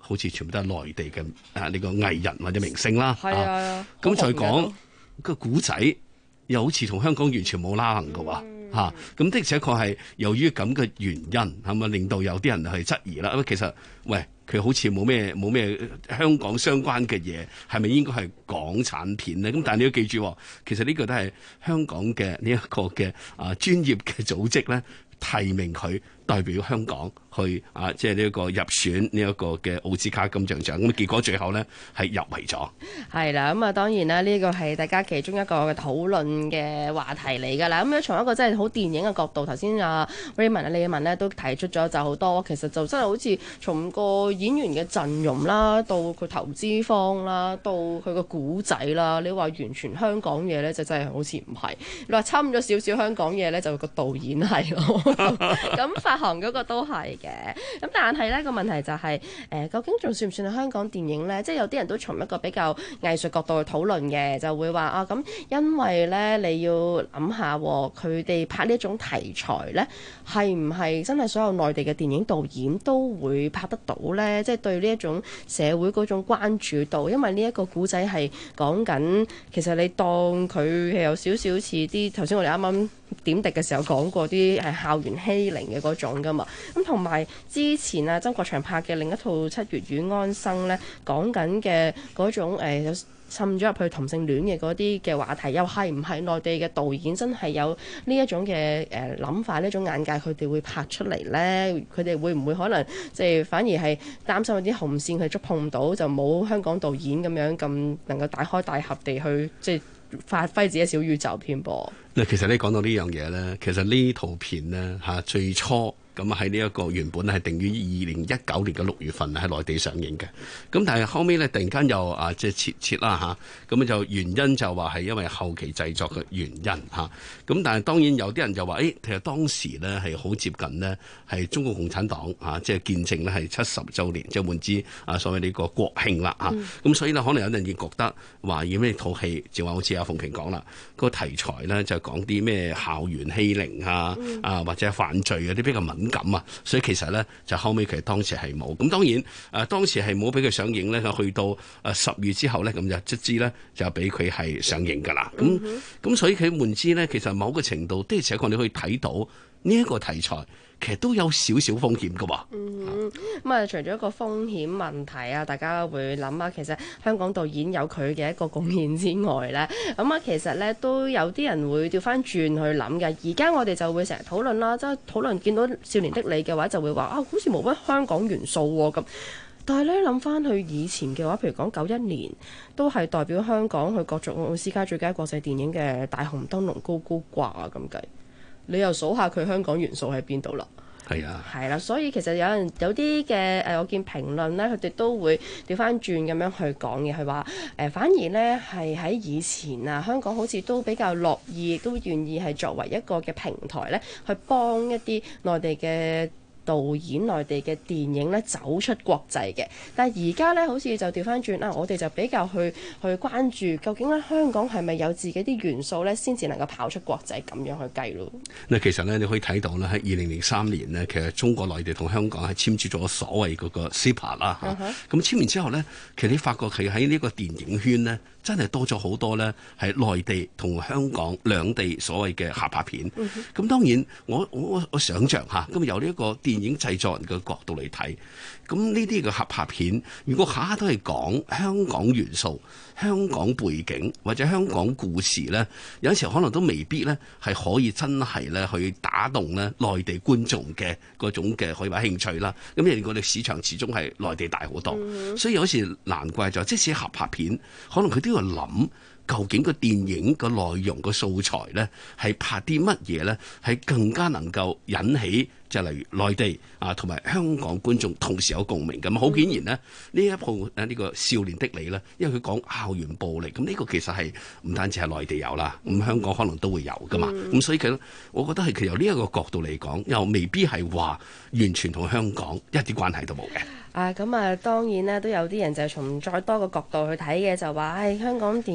好似全部都係內地嘅呢個藝人或者明星啦。 係啊， 咁再講個古仔，又好似同香港完全冇拉能嘅喎。咁的而且確係由於咁嘅原因，係咪令到有啲人係質疑啦？其實喂，佢好似冇咩香港相關嘅嘢，係咪應該係港產片咧？咁但係你要記住，其實呢個都係香港嘅呢一個嘅專業嘅組織咧提名佢代表香港去即係呢一個入選呢一個嘅奧斯卡金像獎，咁結果最後咧係入圍咗。 係啦，咁當然啦，呢個係大家其中一個嘅討論嘅話題嚟㗎啦。咁樣從一個真係好電影嘅角度，頭先Raymond 李文咧都提出咗就好多，其實就真係好似從個演員嘅陣容啦，到佢投資方啦，到佢個古仔啦，你話完全香港嘢咧，就真係好似唔係。你話侵咗少少香港嘢咧，就個導演係咯。咁發行嗰個都係嘅。咁但係咧個問題就係究竟仲算唔算係香港電影咧？即係有啲人都從一個比較藝術角度去討論嘅，就會話咁因為咧你要諗下佢哋拍呢一種題材咧，係唔係真係所有內地嘅電影導演都會拍得到咧？即係對呢一種社會嗰種關注度，因為呢一個古仔係講緊，其實你當佢係有少少似啲頭先我哋啱啱點滴嘅時候講過啲係校園欺凌嘅嗰種噶嘛。咁同埋之前曾國祥拍嘅另一套《七月與安生》咧，講緊嘅嗰種滲咗入去同性戀嘅嗰啲嘅話題，又係唔係內地嘅導演真係有呢一種嘅諗法，呢種眼界，佢哋會拍出嚟咧？佢哋會唔會可能即係反而係擔心有啲紅線佢觸碰唔到，就冇香港導演咁樣咁能夠大開大合地去即係發揮自己小宇宙片噃？ 嗱，其實你講到呢樣嘢咧，其實呢套片咧最初。咁喺呢一個原本係定於2019年嘅6月份喺內地上映嘅，咁但係後尾咧突然間又即係撤啦嚇，咁就原因就話係因為後期製作嘅原因嚇，咁但係當然有啲人就話，其實當時咧係好接近呢，係中國共產黨即係見證咧係70週年，即係換之所謂呢個國慶啦嚇，咁所以呢，可能有人亦覺得話要咩套戲，就話好似阿鳳萍講啦，個題材咧就講啲咩校園欺凌或者犯罪嗰啲比較敏感啊，所以其實咧就後尾其實當時係冇，咁當然當時係冇俾佢上映咧，去到10月之後咧，咁就卒之咧就俾佢係上映㗎啦。咁所以佢換之咧，其實某個程度的而且確你可以睇到呢一個題材。其實都有少少風險㗎喎。 咁除咗一個風險問題大家會諗下，其實香港導演有佢嘅一個貢獻之外咧，其實咧都有啲人會調翻轉去諗嘅。而家我哋就會成日討論啦，即係討論見到少年的你嘅話，就會話好似冇乜香港元素喎咁。但係咧諗翻去以前嘅話，譬如講91年都係代表香港去角逐奧斯卡最佳國際電影嘅大紅燈籠高高掛咁計。你又數下佢香港元素喺邊度啦？ 係啊， 係啦，所以其實有啲嘅我見評論咧，佢哋都會調翻轉咁樣去講嘅，係話反而咧係喺以前香港好似都比較樂意，都願意係作為一個嘅平台咧，去幫一啲內地嘅導演、內地嘅電影咧走出國際嘅。但係而家咧好似就調翻轉我哋就比較去關注究竟咧香港係咪有自己啲元素咧，先至能夠跑出國際咁樣去計咯。 嗱，其實咧你可以睇到咧喺2003年呢，其實中國內地同香港係簽署咗所謂嗰個 CEPA 啦嚇。咁簽完之後呢，其實你發覺佢喺呢個電影圈呢，真係多咗好多呢係內地同香港兩地所謂嘅合拍片。咁當然我想像下，咁由呢一個電影製作人嘅角度嚟睇，咁呢啲嘅合拍片，如果下下都係講香港元素、香港背景或者香港故事呢，有時候可能都未必呢係可以真係呢去打動呢內地觀眾嘅嗰種嘅可以話興趣啦。咁因為我哋市場始終係內地大好多，所以有時難怪就即使合拍片，可能佢都要諗。究竟個電影個內容個素材呢，係拍啲乜嘢呢？係更加能夠引起就例如內地同埋香港觀眾同時有共鳴咁。好顯然呢，呢一部呢個少年的你呢，因為佢講校園暴力，咁呢個其實係唔單止係內地有啦，咁香港可能都會有噶嘛。咁所以佢，我覺得係其實由呢一個角度嚟講，又未必係話完全同香港一啲關係都冇嘅。 咁當然咧都有啲人就從再多個角度去睇嘅，就話香港電影或者合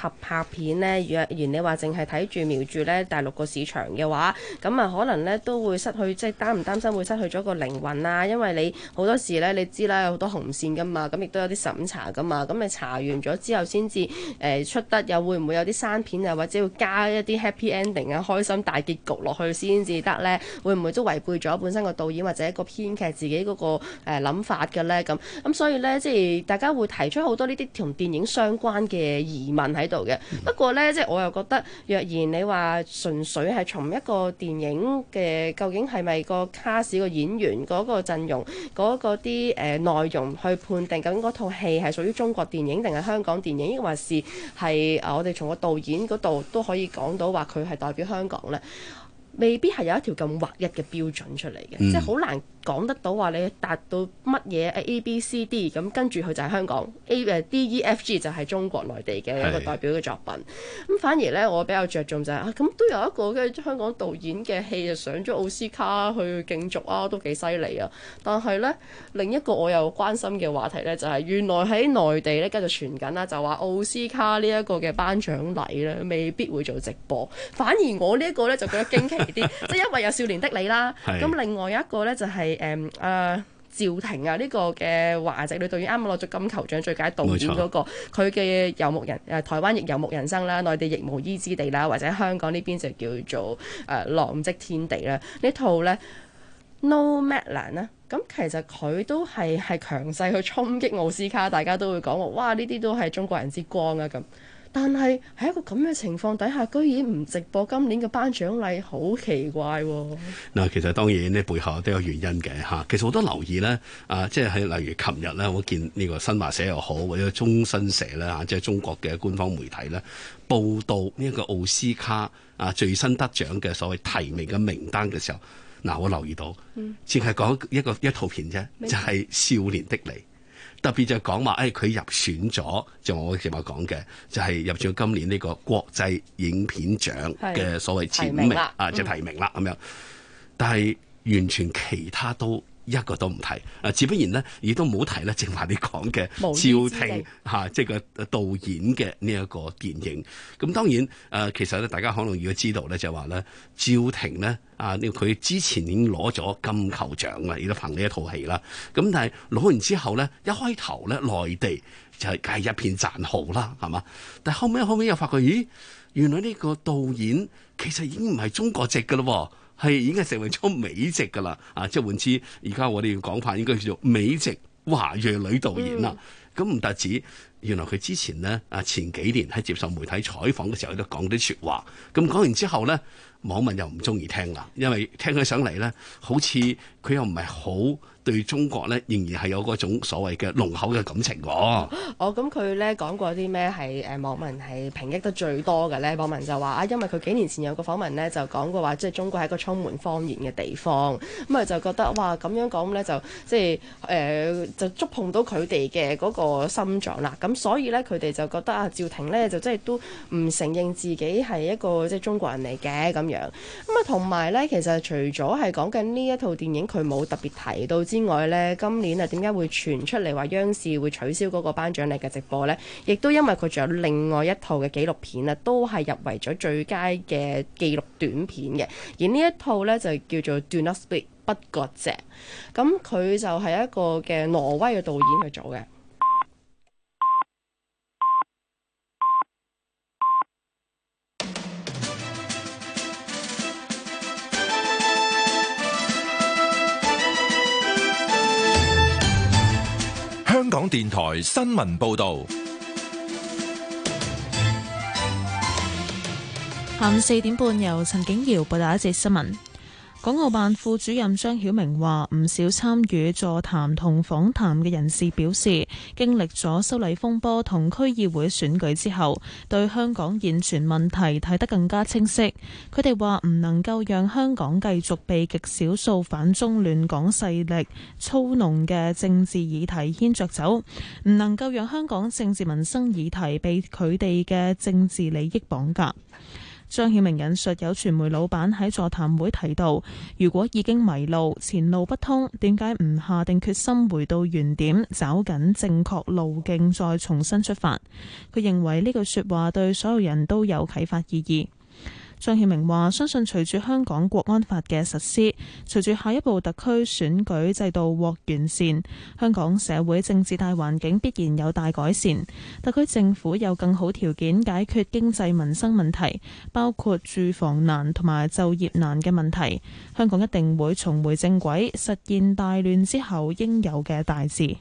合拍片呢，若然你話淨係睇住瞄住呢大陸個市場嘅話，咁啊可能呢都會失去，即係擔唔擔心會失去咗個靈魂啊？因為你好多時呢，你知啦，有好多紅線噶嘛，咁亦都有啲審查噶嘛，咁你查完咗之後先至出得，又會唔會有啲刪片啊，或者要加一啲 happy ending 啊、開心大結局落去先至得呢？會唔會都違背咗本身個導演或者個編劇自己嗰個諗法嘅呢？咁所以呢，即係大家會提出好多呢啲同電影相關嘅疑問喺度嘅。不過呢，即係我又覺得，若然你話純粹係從一個電影嘅究竟係咪個卡士個演員嗰個陣容嗰個啲內容去判定究竟嗰套戲係屬於中國電影定係香港電影，抑或是係我哋從個導演嗰度都可以講到話佢係代表香港呢？未必係有一條咁劃一嘅標準出嚟嘅，即係好難講得到話你達到乜嘢 A B C D 咁，跟住佢就係香港 D E F G 就係中國內地嘅一個代表嘅作品。咁反而呢，我比較着重就係咁都有一個嘅香港導演嘅戲就上咗奧斯卡去競逐啊，都幾犀利啊！但係呢，另一個我又關心嘅話題呢，就係原來喺內地呢，繼續傳緊啦，就話奧斯卡呢一個嘅頒獎禮呢，未必會做直播，反而我呢一個呢，就覺得驚奇啲，即係因為有少年的你啦，咁另外有一個呢，就係趙婷啊，呢個嘅華籍女導演啱啱攞咗金球獎最佳導演嗰個，佢嘅遊牧人台灣亦遊牧人生啦，內地亦無依之地啦，或者香港呢邊就叫做浪跡天地啦。呢套呢 Nomadland 呢，咁其實佢都係強勢去衝擊奧斯卡，大家都會講話哇呢啲都係中國人之光啊咁。但係喺一個咁嘅情況底下，居然唔直播今年嘅頒獎禮，好奇怪喎！ 嗱，其實當然呢背後都有原因嘅嚇。其實好多留意咧，即係喺例如琴日咧，我見呢個新華社又好，或者中新社咧嚇，即係中國嘅官方媒體咧，報導呢個奧斯卡最新得獎嘅所謂提名嘅名單嘅時候，嗱我留意到，淨係講一套片啫，就係《少年的你》。特別就講話，佢入選咗，就我正話講嘅，就係入選今年呢個國際影片獎嘅所謂前五名即係提名啦咁樣。但係完全其他都一個都唔提，自不然呢，亦都冇提咧。正話你講嘅趙婷即係個導演嘅呢一個電影。咁當然其實咧，大家可能要知道咧，就係話咧，趙婷呢，佢之前已經攞咗金球獎啦，亦都憑呢一套戲啦。咁但係攞完之後咧，一開頭咧，內地就係梗係一片讚好啦，係嘛？但係後尾又發覺，咦，原來呢個導演其實已經唔係中國籍㗎咯。係已經係成為咗美籍㗎啦，即係換之而家我哋嘅講法應該叫做美籍華裔女導演啦。咁唔特止，原來佢之前呢，前幾年喺接受媒體採訪嘅時候都講啲説話，咁講完之後呢，網民又唔中意聽啦，因為聽起上嚟呢，好似佢又唔係好對中國呢，仍然係有嗰種所謂嘅濃厚嘅感情喎。 咁佢呢講過啲咩係網民係抨擊得最多嘅呢？網民就話因為佢幾年前有個訪問呢，就講過話，即係中國係一個充滿謊言嘅地方，咁就覺得哇咁樣講呢，就即係就觸碰到佢哋嘅嗰個心臟啦。咁所以呢，佢哋就覺得趙婷呢，就即係都唔承認自己係一個即係中國人嚟嘅咁樣。咁同埋呢，其實除咗係講緊呢一套電影，佢冇特別提到之外呢，今年點解會傳出嚟話央視會取消嗰個頒獎禮嘅直播呢？亦都因為佢仲有另外一套嘅紀錄片都係入圍咗最佳嘅紀錄短片嘅。而呢一套呢，就叫做 Do Not Split 不割席。咁佢就係一個嘅挪威嘅導演去做嘅。 香港電台新聞報導， 下午4點半由陳景瑤報道一節新聞。港澳辦副主任張曉明話，唔少參與座談同訪談嘅人士表示，經歷咗修例風波同區議會選舉之後，對香港現存問題睇得更加清晰。佢哋話唔能夠讓香港繼續被極少數反中亂港勢力操弄嘅政治議題牽着走，唔能夠讓香港政治民生議題被佢哋嘅政治利益綁架。 張曉明引述有傳媒老闆喺座談會提到，如果已經迷路、前路不通，點解唔下定決心回到原點，找緊正確路徑再重新出發？佢認為呢句說話對所有人都有啟發意義。張曉明話：相信隨住香港國安法嘅實施，隨住下一步特區選舉制度獲完善，香港社會政治大環境必然有大改善。特區政府有更好條件解決經濟民生問題，包括住房難同埋就業難嘅問題。香港一定會重回正軌，實現大亂之後應有嘅大治。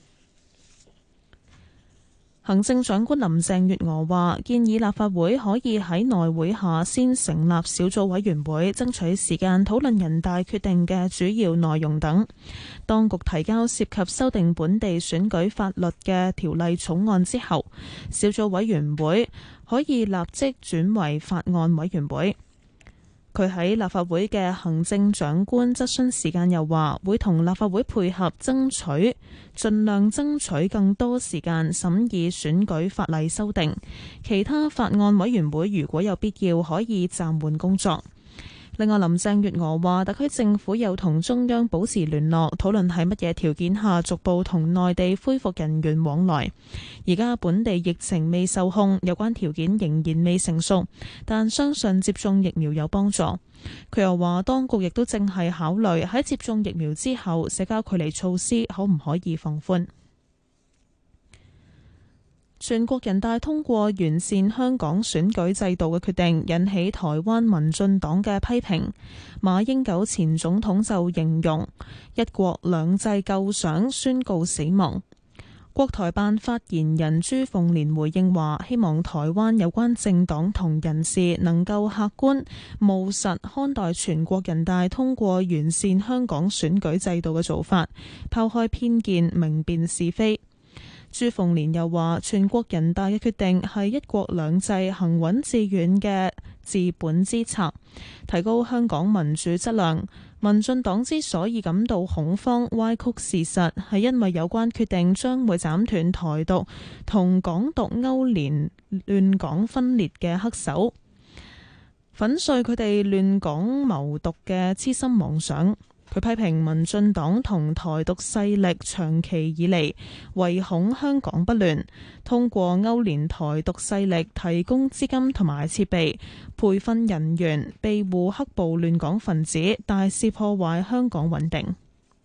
行政長官林鄭月娥話：建議立法會可以喺內會下先成立小組委員會，爭取時間討論人大決定嘅主要內容等。當局提交涉及修訂本地選舉法律嘅條例草案之後，小組委員會可以立即轉為法案委員會。佢喺立法會嘅行政長官質詢時間又話，會同立法會配合，盡量爭取更多時間審議選舉法例修訂。其他法案委員會如果有必要，可以暫緩工作。另外，林鄭月娥話，特區政府有同中央保持聯絡，討論喺乜嘢條件下逐步同內地恢復人員往來。而家本地疫情未受控，有關條件仍然未成熟，但相信接種疫苗有幫助。佢又話，當局亦都正係考慮喺接種疫苗之後，社交距離措施可唔可以放寬。全國人大通過完善香港選舉制度嘅決定，引起台灣民進黨嘅批評。馬英九前總統就形容一國兩制構想宣告死亡。國台辦發言人朱鳳蓮回應話，希望台灣有關政黨同人士能夠客觀務實看待全國人大通過完善香港選舉制度嘅做法，拋開偏見，明辨是非。朱鳳蓮又話，全國人大嘅決定係一國兩制行穩致遠嘅治本之策，提高香港民主質量。民進黨之所以感到恐慌、歪曲事實，係因為有關決定將會斬斷台獨同港獨勾連亂港分裂嘅黑手，粉碎佢哋亂港謀獨嘅痴心妄想。佢批評民進黨同台獨勢力長期以嚟唯恐香港不亂，通過勾連台獨勢力提供資金同埋設備、培訓人員、庇護黑暴亂港分子，大肆破壞香港穩定。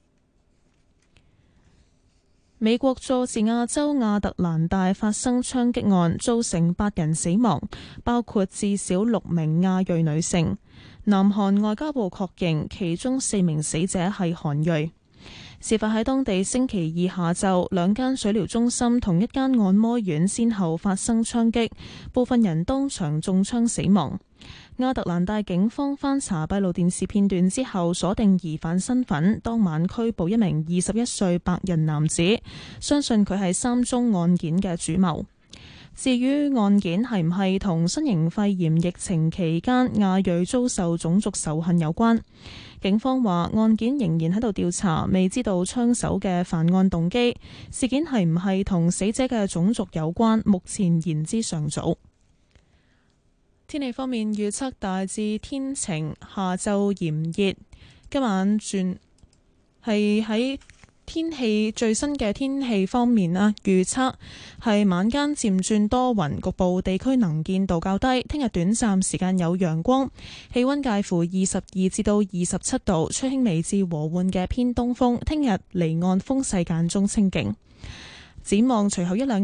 美國佐治亞州亞特蘭大發生槍擊案，造成8人死亡，包括至少6名亞裔女性。南韓外交部確認，其中4名死者係韓裔。事發喺當地星期二下晝，2間水療中心同1間按摩院先後發生槍擊，部分人當場中槍死亡。亞特蘭大警方翻查閉路電視片段之後，鎖定疑犯身份，當晚拘捕1名21歲白人男子，相信佢係3宗案件嘅主謀。至於案件係唔係同新型肺炎疫情期間亞裔遭受種族仇恨有關，警方話案件仍然喺度調查，未知道槍手嘅犯案動機。事件係唔係同死者嘅種族有關，目前言之尚早。天氣方面預測大致天晴，下晝炎熱，今晚轉係喺最新嘅天氣方面啦，預測係晚間漸轉多雲，局部地區能見度較低。聽日短暫時間有陽光，氣溫介乎22至到27度，吹輕微至和緩嘅偏東風。聽日離岸風勢間中清勁。展望隨後1-2